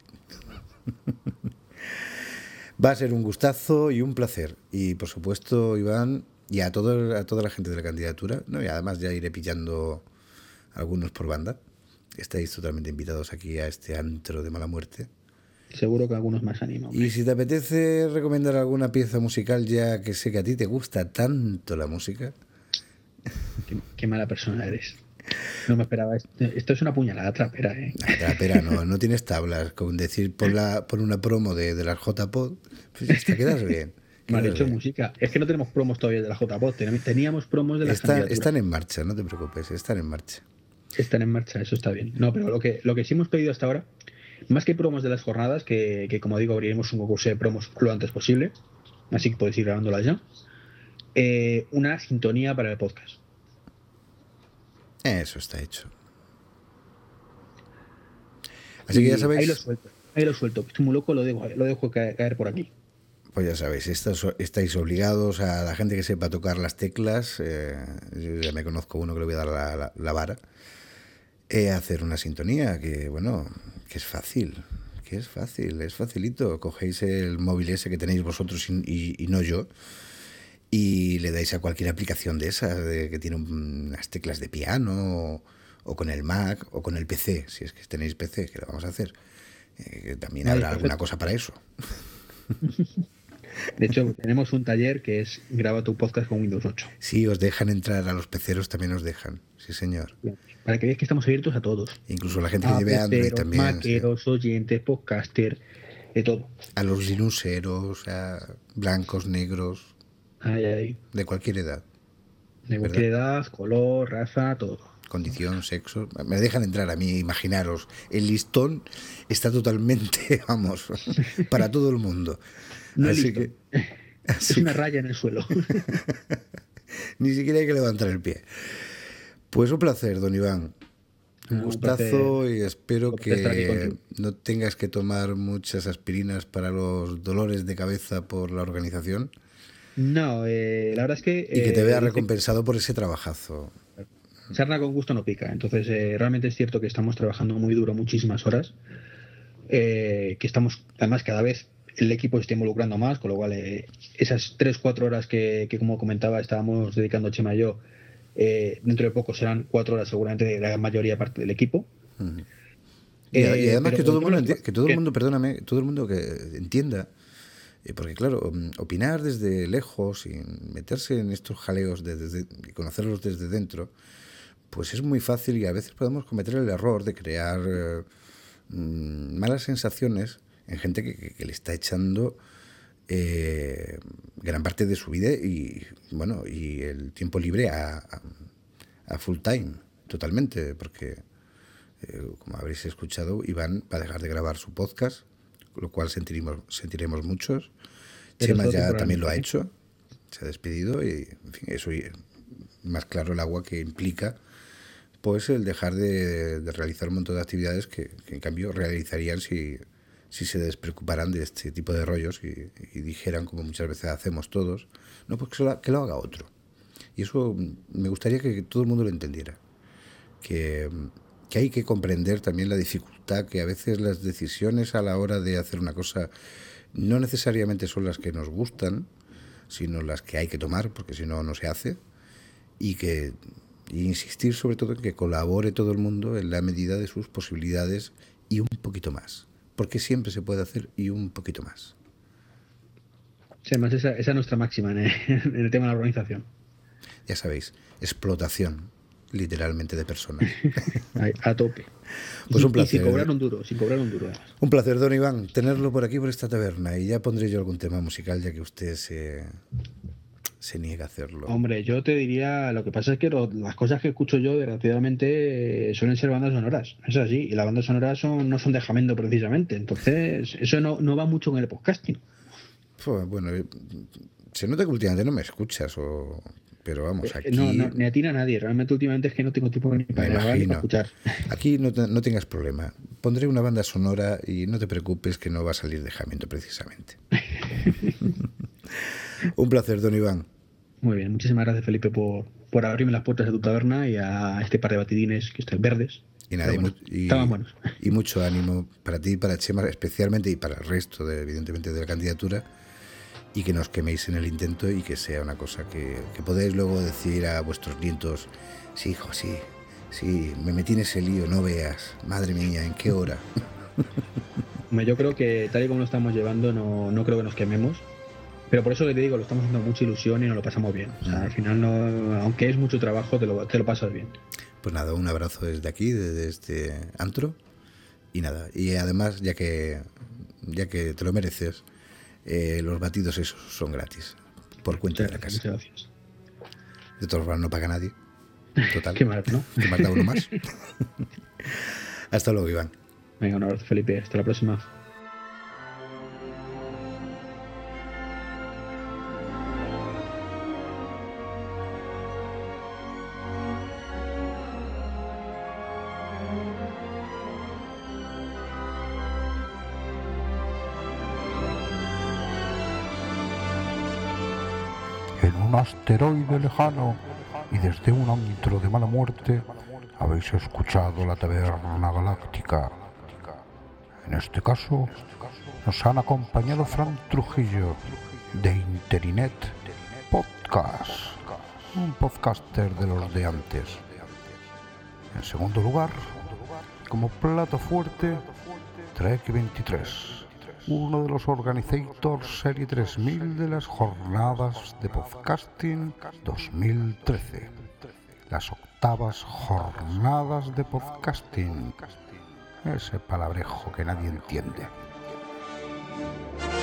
Va a ser un gustazo y un placer. Y por supuesto, Iván, y a toda la gente de la candidatura, ¿no? Y además ya iré pillando algunos por banda. Estáis totalmente invitados aquí a este antro de mala muerte. Seguro que algunos más animan. Y si te apetece recomendar alguna pieza musical, ya que sé que a ti te gusta tanto la música. Qué mala persona eres. No me esperaba esto. Esto es una puñalada trapera, ¿eh? Trapera no tienes tablas. Con decir por una promo de las JPod, pues te quedas bien. Mal hecho música. Es que no tenemos promos todavía de la JPod. Teníamos promos de las candidaturas. Están en marcha, no te preocupes, están en marcha. Están en marcha, eso está bien. No, pero lo que sí hemos pedido hasta ahora, más que promos de las jornadas, que como digo, abriremos un concurso de promos lo antes posible, así que podéis ir grabándolas ya, una sintonía para el podcast. Eso está hecho. Así que ya sabéis. Ahí lo suelto. Estoy muy loco, lo dejo caer por aquí. Pues ya sabéis, estáis obligados a la gente que sepa tocar las teclas. Yo ya me conozco uno que le voy a dar la vara. A hacer una sintonía que, bueno, que es fácil. Es facilito. Cogéis el móvil ese que tenéis vosotros y no yo. Y le dais a cualquier aplicación de esas que tiene unas teclas de piano o con el Mac o con el PC, si es que tenéis PC, que lo vamos a hacer. También habrá alguna cosa para eso. De hecho, tenemos un taller que es graba tu podcast con Windows 8. Sí, os dejan entrar, a los peceros también os dejan. Sí, señor. Para que veáis que estamos abiertos a todos. Incluso a la gente que lleve Android también. Maqueros, oyentes, podcaster, de todo. A los linuxeros, a blancos, negros. De cualquier edad. De cualquier edad, color, raza, todo. Condición, sexo. Me dejan entrar a mí, imaginaros. El listón está totalmente, vamos, para todo el mundo. No es una raya en el suelo. Ni siquiera hay que levantar el pie. Pues un placer, don Iván. Un gustazo y espero que no tengas que tomar muchas aspirinas para los dolores de cabeza por la organización. No, la verdad es que... Y que te veas recompensado por ese trabajazo. Sarna con gusto no pica. Entonces, realmente es cierto que estamos trabajando muy duro, muchísimas horas. Que estamos, además, cada vez el equipo se está involucrando más, con lo cual esas 3-4 horas que, como comentaba, estábamos dedicando Chema y yo, dentro de poco serán 4 horas seguramente de la mayoría parte del equipo. Y además que todo el mundo, perdóname, todo el mundo que entienda. Porque claro, opinar desde lejos y meterse en estos jaleos y conocerlos desde dentro, pues es muy fácil y a veces podemos cometer el error de crear malas sensaciones en gente que le está echando gran parte de su vida y bueno, y el tiempo libre a full time, totalmente, porque como habréis escuchado, Iván va a dejar de grabar su podcast, lo cual sentiremos muchos. Chema ya también lo ha hecho, se ha despedido y en fin, eso más claro el agua que implica pues el dejar de realizar un montón de actividades que en cambio realizarían si se despreocuparan de este tipo de rollos y dijeran, como muchas veces hacemos todos, no, pues que lo haga otro. Y eso me gustaría que todo el mundo lo entendiera, que hay que comprender también la dificultad que a veces las decisiones a la hora de hacer una cosa no necesariamente son las que nos gustan, sino las que hay que tomar, porque si no, no se hace, y que Y insistir sobre todo en que colabore todo el mundo en la medida de sus posibilidades y un poquito más. Porque siempre se puede hacer y un poquito más. Sí, además esa es nuestra máxima en el tema de la organización. Ya sabéis, explotación literalmente de personas. A tope. Pues un placer. Y sin cobrar un duro. Además. Un placer, don Iván, tenerlo por aquí, por esta taberna. Y ya pondré yo algún tema musical, ya que usted se niega a hacerlo. Hombre, yo te diría, lo que pasa es que las cosas que escucho yo, desgraciadamente, suelen ser bandas sonoras. Es así, y las bandas sonoras no son de Jamendo precisamente. Entonces, eso no va mucho en el podcasting. Pues, bueno, se nota que últimamente no me escuchas, pero vamos, aquí... No, ni a ti ni a nadie. Realmente últimamente es que no tengo tiempo ni para grabar ni para escuchar. Aquí no tengas problema. Pondré una banda sonora y no te preocupes que no va a salir de Jamendo precisamente. Un placer, don Iván. Muy bien, muchísimas gracias, Felipe, por abrirme las puertas de tu taberna y a este par de batidines que están verdes. Y nada, estaban buenos. Y mucho ánimo para ti, para Chema especialmente, y para el resto, evidentemente, de la candidatura. Y que nos queméis en el intento y que sea una cosa que podéis luego decir a vuestros nietos: sí, hijo, sí, me metí en ese lío, no veas, madre mía, ¿en qué hora? Yo creo que tal y como lo estamos llevando no creo que nos quememos, pero por eso que te digo, lo estamos haciendo mucha ilusión y nos lo pasamos bien. O sea, al final, aunque es mucho trabajo, te lo pasas bien. Pues nada, un abrazo desde aquí, desde este antro, y nada, y además, ya que te lo mereces, los batidos esos son gratis, por cuenta de la casa. Muchas gracias. De todos modos, no paga nadie. Total. Qué mal, ¿no? Que más da uno más. Hasta luego, Iván. Venga, un abrazo, Felipe. Hasta la próxima. En un asteroide lejano y desde un antro de mala muerte habéis escuchado la taberna galáctica. En este caso nos han acompañado Fran Trujillo de Interinet Podcast, un podcaster de los de antes. En segundo lugar, como plato fuerte, Trek 23. Uno de los organizadores Serie 3000 de las jornadas de podcasting 2013. Las octavas jornadas de podcasting. Ese palabrejo que nadie entiende.